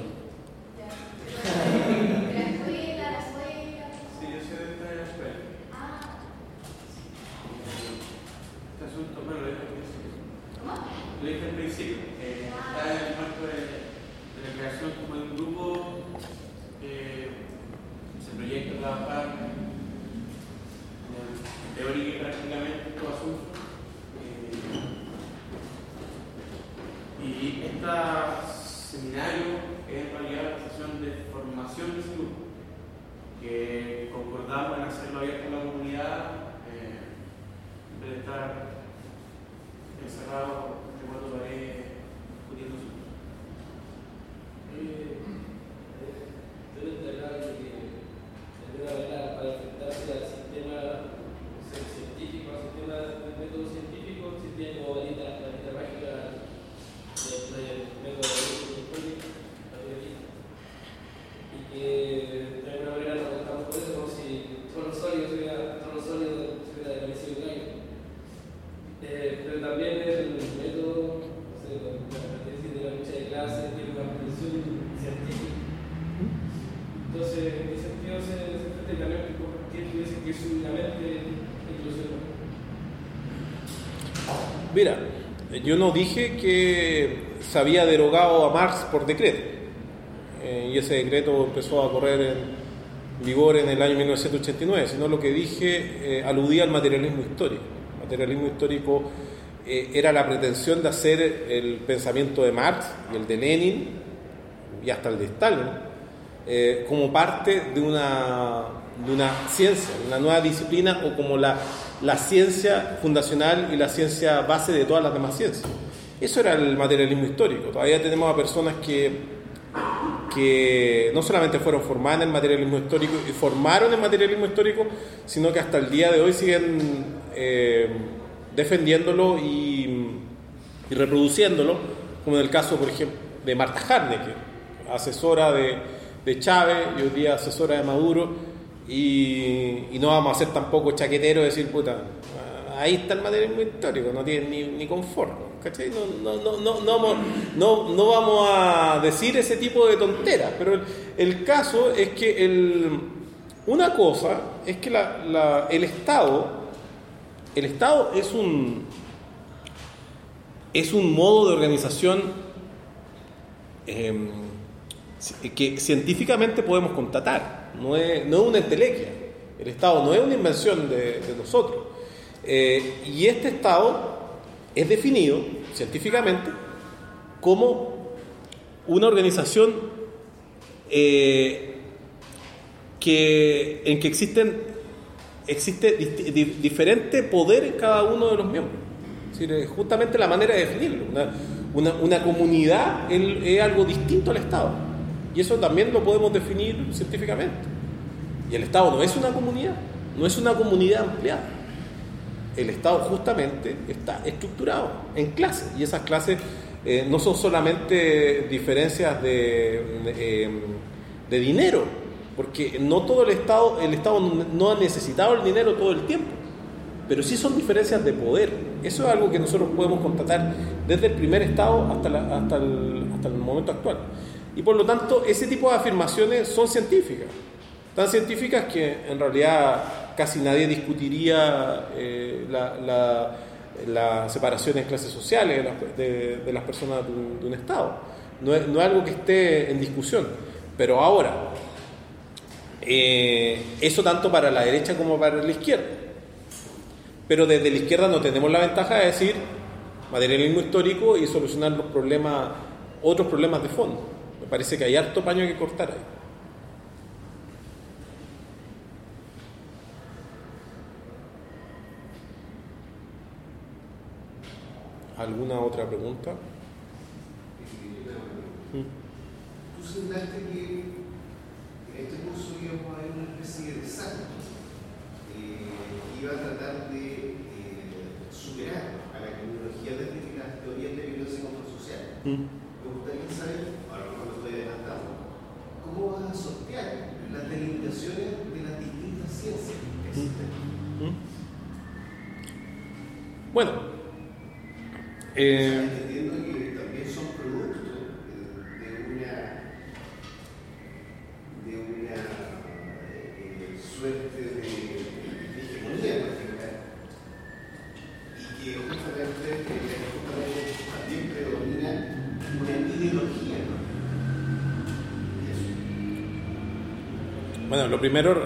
también el método, o sea, la tesis de la lucha de clases tiene una pretensión científica. Entonces, en ese sentido, se enfrenta y también que tuviese que subidamente inclusión.
Mira, yo no dije que se había derogado a Marx por decreto, eh, y ese decreto empezó a correr en vigor en el año mil novecientos ochenta y nueve, sino lo que dije eh, aludía al materialismo histórico. El materialismo histórico eh, era la pretensión de hacer el pensamiento de Marx y el de Lenin y hasta el de Stalin eh, como parte de una, de una ciencia, de una nueva disciplina, o como la, la ciencia fundacional y la ciencia base de todas las demás ciencias. Eso era el materialismo histórico. Todavía tenemos a personas que que no solamente fueron formadas en el materialismo histórico y formaron el materialismo histórico, sino que hasta el día de hoy siguen eh, defendiéndolo y, y reproduciéndolo, como en el caso, por ejemplo, de Marta Harnecke, asesora de, de Chávez y hoy día asesora de Maduro, y, y no vamos a ser tampoco chaqueteros de decir, puta, ahí está el materialismo histórico, no tiene ni, ni confort, ¿cachai? No, no, no, no, no, no, no vamos a decir ese tipo de tonteras, pero el, el caso es que el, una cosa es que la, la, el Estado, el Estado es un, es un modo de organización eh, que científicamente podemos constatar, no es, no es una entelequia. El Estado no es una invención de, de nosotros. Eh, y este Estado es definido científicamente como una organización eh, que, en que existen existe di, di, diferente poder en cada uno de los miembros. Es decir, justamente la manera de definirlo. Una, una, una comunidad es, es algo distinto al Estado, y eso también lo podemos definir científicamente. Y el Estado no es una comunidad, no es una comunidad ampliada. El Estado justamente está estructurado en clases, y esas clases eh, no son solamente diferencias de, de, eh, de dinero, porque no todo el Estado, el Estado no ha necesitado el dinero todo el tiempo, pero sí son diferencias de poder. Eso es algo que nosotros podemos constatar desde el primer Estado hasta, la, hasta, el, hasta el momento actual, y por lo tanto ese tipo de afirmaciones son científicas, tan científicas que en realidad casi nadie discutiría eh, la, la, la separación en clases sociales de las, de, de las personas de un, de un Estado. No es, no es algo que esté en discusión. Pero ahora, eh, eso tanto para la derecha como para la izquierda. Pero desde la izquierda no tenemos la ventaja de decir materialismo histórico y solucionar los problemas, otros problemas de fondo. Me parece que hay harto paño que cortar ahí. ¿Alguna otra pregunta?
Tú señalaste que en este curso íbamos a ver una especie de desastre eh, que iba a tratar de eh, superar a la criminología desde las teorías de violencia contra social. Mm. Me gustaría saber, a lo mejor lo estoy adelantando, ¿cómo vas a sortear las delimitaciones de las distintas ciencias que existen?
Mm. Bueno,
Eh, entiendo que también son productos de una de una eh, suerte de, de hegemonía particular, y que justamente, que justamente también predomina una ideología, ¿no?
Bueno, lo primero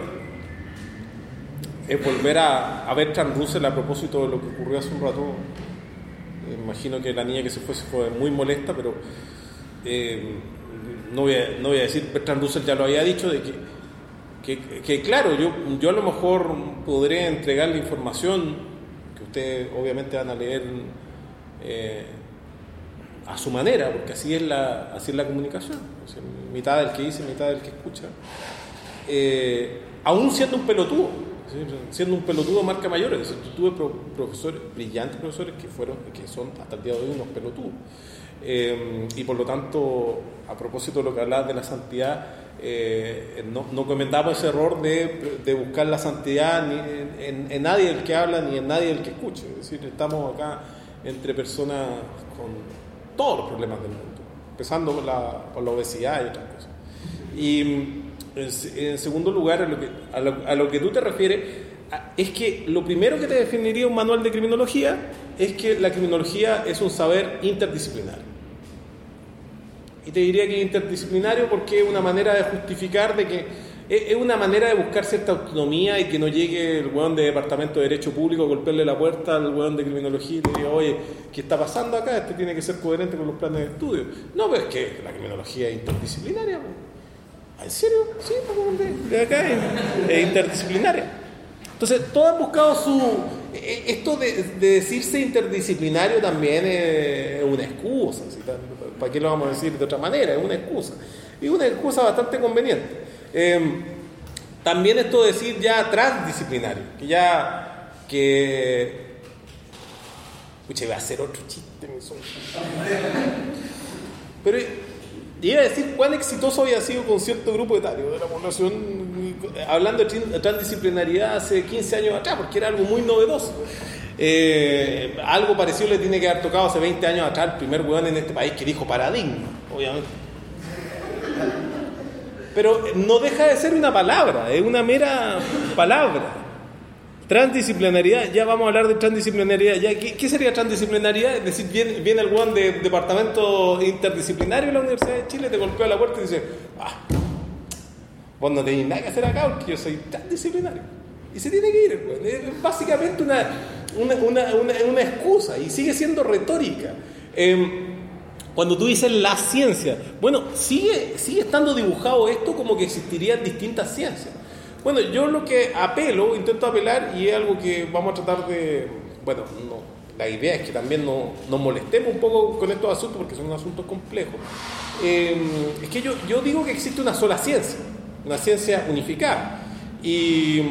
es volver a, a Bertrand Russell a propósito de lo que ocurrió hace un rato. Imagino que la niña que se fue se fue muy molesta, pero eh, no, voy a, no voy a decir, Bertrand Russell ya lo había dicho, de que, que, que claro, yo, yo a lo mejor podré entregar la información que ustedes obviamente van a leer eh, a su manera, porque así es la, así es la comunicación, o sea, mitad del que dice, mitad del que escucha, eh, aún siendo un pelotudo. Siendo un pelotudo marca mayor. Es decir, tuve pro, profesores, brillantes profesores que fueron, que son hasta el día de hoy unos pelotudos. Eh, y por lo tanto, a propósito de lo que hablabas de la santidad, eh, no, no cometamos ese error de, de buscar la santidad ni en, en, en nadie el que habla ni en nadie el que escuche. Es decir, estamos acá entre personas con todos los problemas del mundo, empezando por la, por la obesidad y otras cosas. Y en, en segundo lugar, a lo, que, a, lo, a lo que tú te refieres, a, es que lo primero que te definiría un manual de criminología es que la criminología es un saber interdisciplinario. Y te diría que es interdisciplinario porque es una manera de justificar de que es una manera de buscar cierta autonomía y que no llegue el weón de Departamento de Derecho Público a golpearle la puerta al weón de Criminología y le diga, oye, ¿qué está pasando acá? Este tiene que ser coherente con los planes de estudio. No, pero es que la criminología es interdisciplinaria. ¿En serio? Sí, de, de acá es, es interdisciplinaria. Entonces, todos han buscado su... Esto de, de decirse interdisciplinario también es una excusa. ¿Sí? ¿Para qué lo vamos a decir de otra manera? Es una excusa. Y una excusa bastante conveniente. Eh, también esto de decir ya transdisciplinario, que ya que pucha, iba a hacer otro chiste, mi son. Pero iba a decir cuán exitoso había sido con cierto grupo etario de la población, hablando de transdisciplinariedad hace quince años atrás, porque era algo muy novedoso. Eh, algo parecido le tiene que haber tocado hace veinte años atrás el primer weón en este país que dijo paradigma, obviamente. Pero no deja de ser una palabra, es una mera palabra. Transdisciplinariedad, ya vamos a hablar de transdisciplinariedad. Ya, ¿qué, ¿Qué sería transdisciplinariedad? Es decir, viene, viene el weón de departamento interdisciplinario de la Universidad de Chile, te golpea la puerta y dice, ah, vos no tenéis nada que hacer acá porque yo soy transdisciplinario. Y se tiene que ir, weón. Es básicamente una, una, una, una, una excusa y sigue siendo retórica. Eh, Cuando tú dices la ciencia, bueno, sigue, sigue estando dibujado esto como que existirían distintas ciencias. Bueno, yo lo que apelo, intento apelar, y es algo que vamos a tratar de... Bueno, no, la idea es que también no, nos molestemos un poco con estos asuntos, porque son asuntos complejos. Eh, es que yo, yo digo que existe una sola ciencia, una ciencia unificada. Y,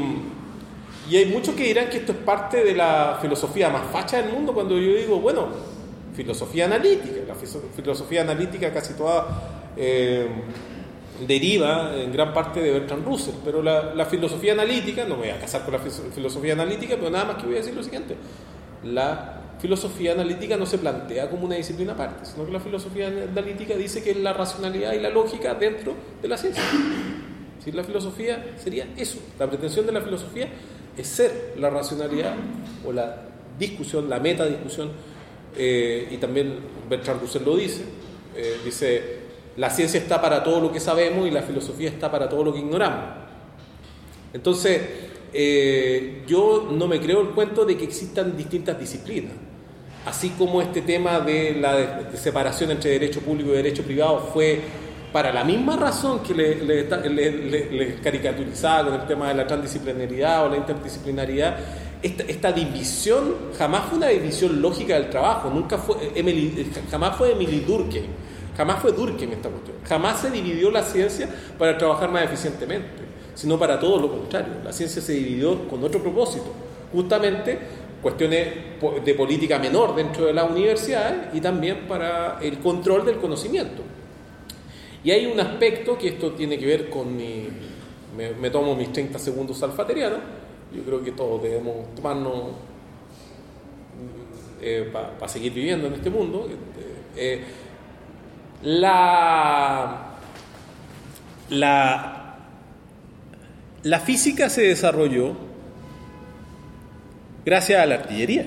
y hay muchos que dirán que esto es parte de la filosofía más facha del mundo, cuando yo digo, bueno... filosofía analítica. La filosofía analítica casi toda eh, deriva en gran parte de Bertrand Russell, pero la, la filosofía analítica, no me voy a casar con la filosofía analítica, pero nada más que voy a decir lo siguiente: la filosofía analítica no se plantea como una disciplina aparte, sino que la filosofía analítica dice que es la racionalidad y la lógica dentro de la ciencia. ¿Sí? La filosofía sería eso. La pretensión de la filosofía es ser la racionalidad o la discusión, la metadiscusión. Eh, y también Bertrand Russell lo dice, eh, dice, la ciencia está para todo lo que sabemos y la filosofía está para todo lo que ignoramos. Entonces, eh, yo no me creo el cuento de que existan distintas disciplinas, así como este tema de la de, de separación entre derecho público y derecho privado fue para la misma razón que le, le, le, le, le caricaturizaba con el tema de la transdisciplinariedad o la interdisciplinariedad. Esta, esta división jamás fue una división lógica del trabajo, nunca fue Emily, jamás fue Emily Durkheim, jamás fue Durkheim esta cuestión, jamás se dividió la ciencia para trabajar más eficientemente, sino para todo lo contrario. La ciencia se dividió con otro propósito, justamente cuestiones de política menor dentro de las universidades y también para el control del conocimiento. Y hay un aspecto que esto tiene que ver con mi, me, me tomo mis treinta segundos alfaterianos. Yo creo que todos debemos tomarnos eh, para pa seguir viviendo en este mundo. Eh, la, la, la física se desarrolló gracias a la artillería.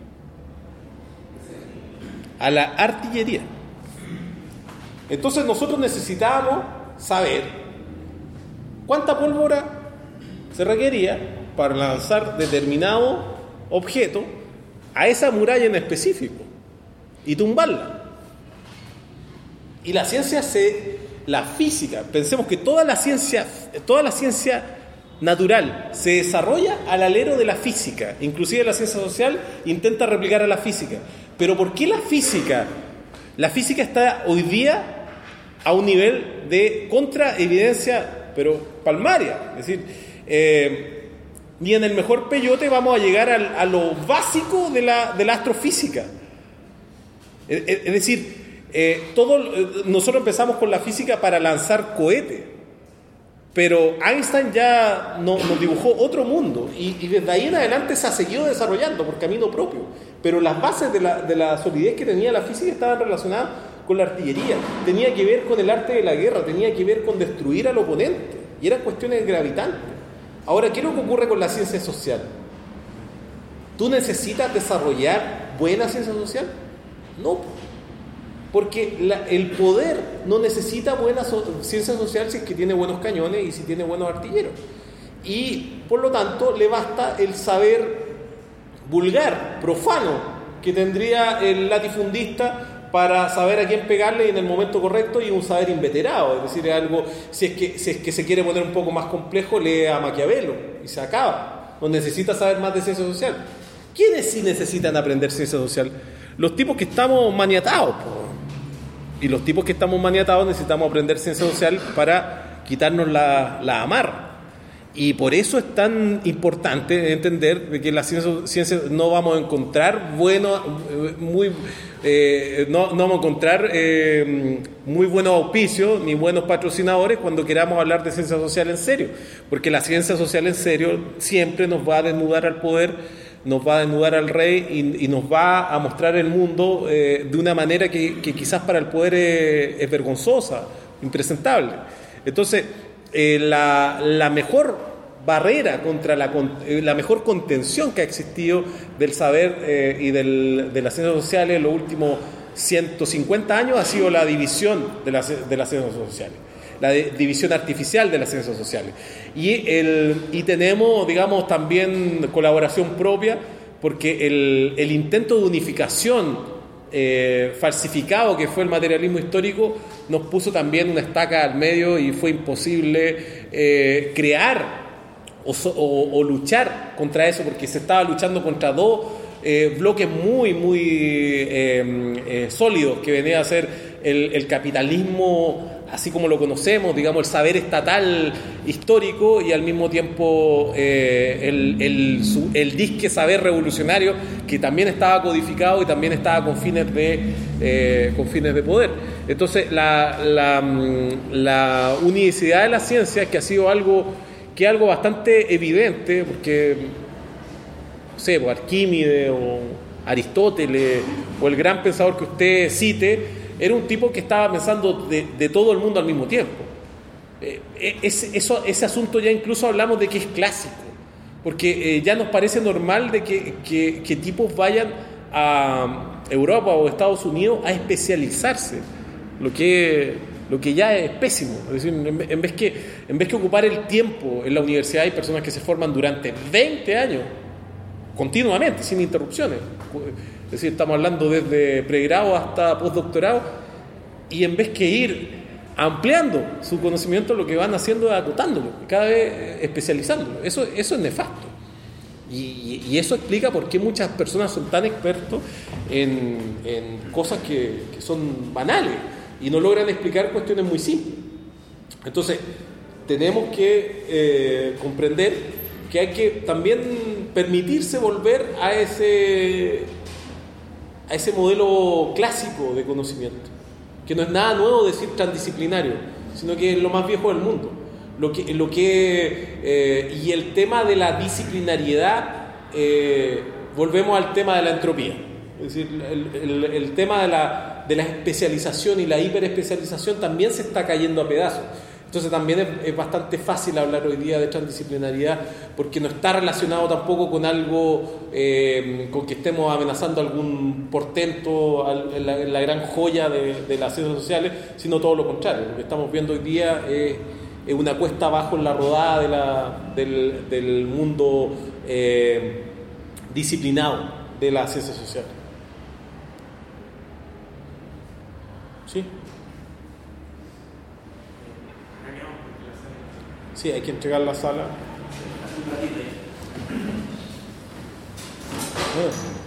A la artillería. Entonces nosotros necesitábamos saber cuánta pólvora se requería para lanzar determinado objeto a esa muralla en específico y tumbarla. Y la ciencia se, la física, pensemos que toda la ciencia, toda la ciencia natural se desarrolla al alero de la física, inclusive la ciencia social intenta replicar a la física. Pero ¿por qué la física? La física está hoy día a un nivel de contraevidencia, pero palmaria, es decir, eh, ni en el mejor peyote vamos a llegar a, a lo básico de la, de la astrofísica. Es, es decir, eh, todo, nosotros empezamos con la física para lanzar cohetes, Pero Einstein ya no, nos dibujó otro mundo y, y desde ahí en adelante se ha seguido desarrollando por camino propio. Pero las bases de la, de la solidez que tenía la física estaban relacionadas con la artillería, tenía que ver con el arte de la guerra, tenía que ver con destruir al oponente y eran cuestiones gravitantes. Ahora, ¿qué es lo que ocurre con la ciencia social? ¿Tú necesitas desarrollar buena ciencia social? No, porque la, el poder no necesita buena so, ciencia social si es que tiene buenos cañones y si tiene buenos artilleros. Y por lo tanto le basta el saber vulgar, profano, que tendría el latifundista para saber a quién pegarle en el momento correcto, y un saber inveterado, es decir, es algo, si es que, si es que se quiere poner un poco más complejo, lee a Maquiavelo y se acaba. No necesita saber más de ciencia social. ¿Quiénes sí necesitan aprender ciencia social? Los tipos que estamos maniatados, po. Y los tipos que estamos maniatados necesitamos aprender ciencia social para quitarnos la, la amarra. Y por eso es tan importante entender que en la ciencia, ciencia no vamos a encontrar bueno, muy, eh, no, no vamos a encontrar eh, muy buenos auspicios ni buenos patrocinadores cuando queramos hablar de ciencia social en serio, porque la ciencia social en serio siempre nos va a desnudar al poder, nos va a desnudar al rey y, y nos va a mostrar el mundo eh, de una manera que, que quizás para el poder es, es vergonzosa, impresentable. Entonces, Eh, la, la mejor barrera contra la, la mejor contención que ha existido del saber eh, y del, de las ciencias sociales en los últimos ciento cincuenta años ha sido la división de las, de las ciencias sociales, la de, división artificial de las ciencias sociales. Y, el, y tenemos, digamos, también colaboración propia, porque el, el intento de unificación Eh, falsificado que fue el materialismo histórico nos puso también una estaca al medio y fue imposible eh, crear o, o, o luchar contra eso, porque se estaba luchando contra dos eh, bloques muy muy eh, eh, sólidos que venía a ser el, el capitalismo así como lo conocemos, digamos, el saber estatal histórico, y al mismo tiempo eh, el, el, su, el disque saber revolucionario, que también estaba codificado y también estaba con fines de, eh, con fines de poder. Entonces, la, la, la unicidad de la ciencia, que ha sido algo, que es algo bastante evidente, porque, no sé, pues Arquímedes o Aristóteles o el gran pensador que usted cite, era un tipo que estaba pensando de, de todo el mundo al mismo tiempo. Eh, ese, eso, ese asunto ya incluso hablamos de que es clásico, porque eh, ya nos parece normal de que, que, que tipos vayan a Europa o Estados Unidos a especializarse, lo que, lo que ya es pésimo. Es decir, en, en, vez que, en vez que ocupar el tiempo en la universidad, hay personas que se forman durante veinte años, continuamente, sin interrupciones. Es decir, estamos hablando desde pregrado hasta postdoctorado, y en vez que ir ampliando su conocimiento, lo que van haciendo es acotándolo, cada vez especializándolo. Eso, eso es nefasto. Y, y eso explica por qué muchas personas son tan expertos en, en cosas que, que son banales y no logran explicar cuestiones muy simples. Entonces, tenemos que eh, comprender que hay que también permitirse volver a ese... a ese modelo clásico de conocimiento, que no es nada nuevo decir transdisciplinario, sino que es lo más viejo del mundo. Lo que, lo que, eh, y el tema de la disciplinariedad, eh, volvemos al tema de la entropía. Es decir, el, el, el tema de la, de la especialización y la hiperespecialización también se está cayendo a pedazos. Entonces también es, es bastante fácil hablar hoy día de transdisciplinariedad, porque no está relacionado tampoco con algo, eh, con que estemos amenazando algún portento, en la, la gran joya de, de las ciencias sociales, sino todo lo contrario. Lo que estamos viendo hoy día es, es una cuesta abajo en la rodada de la, del, del mundo eh, disciplinado de las ciencias sociales. ¿Sí? Sí, hay que entregar la sala.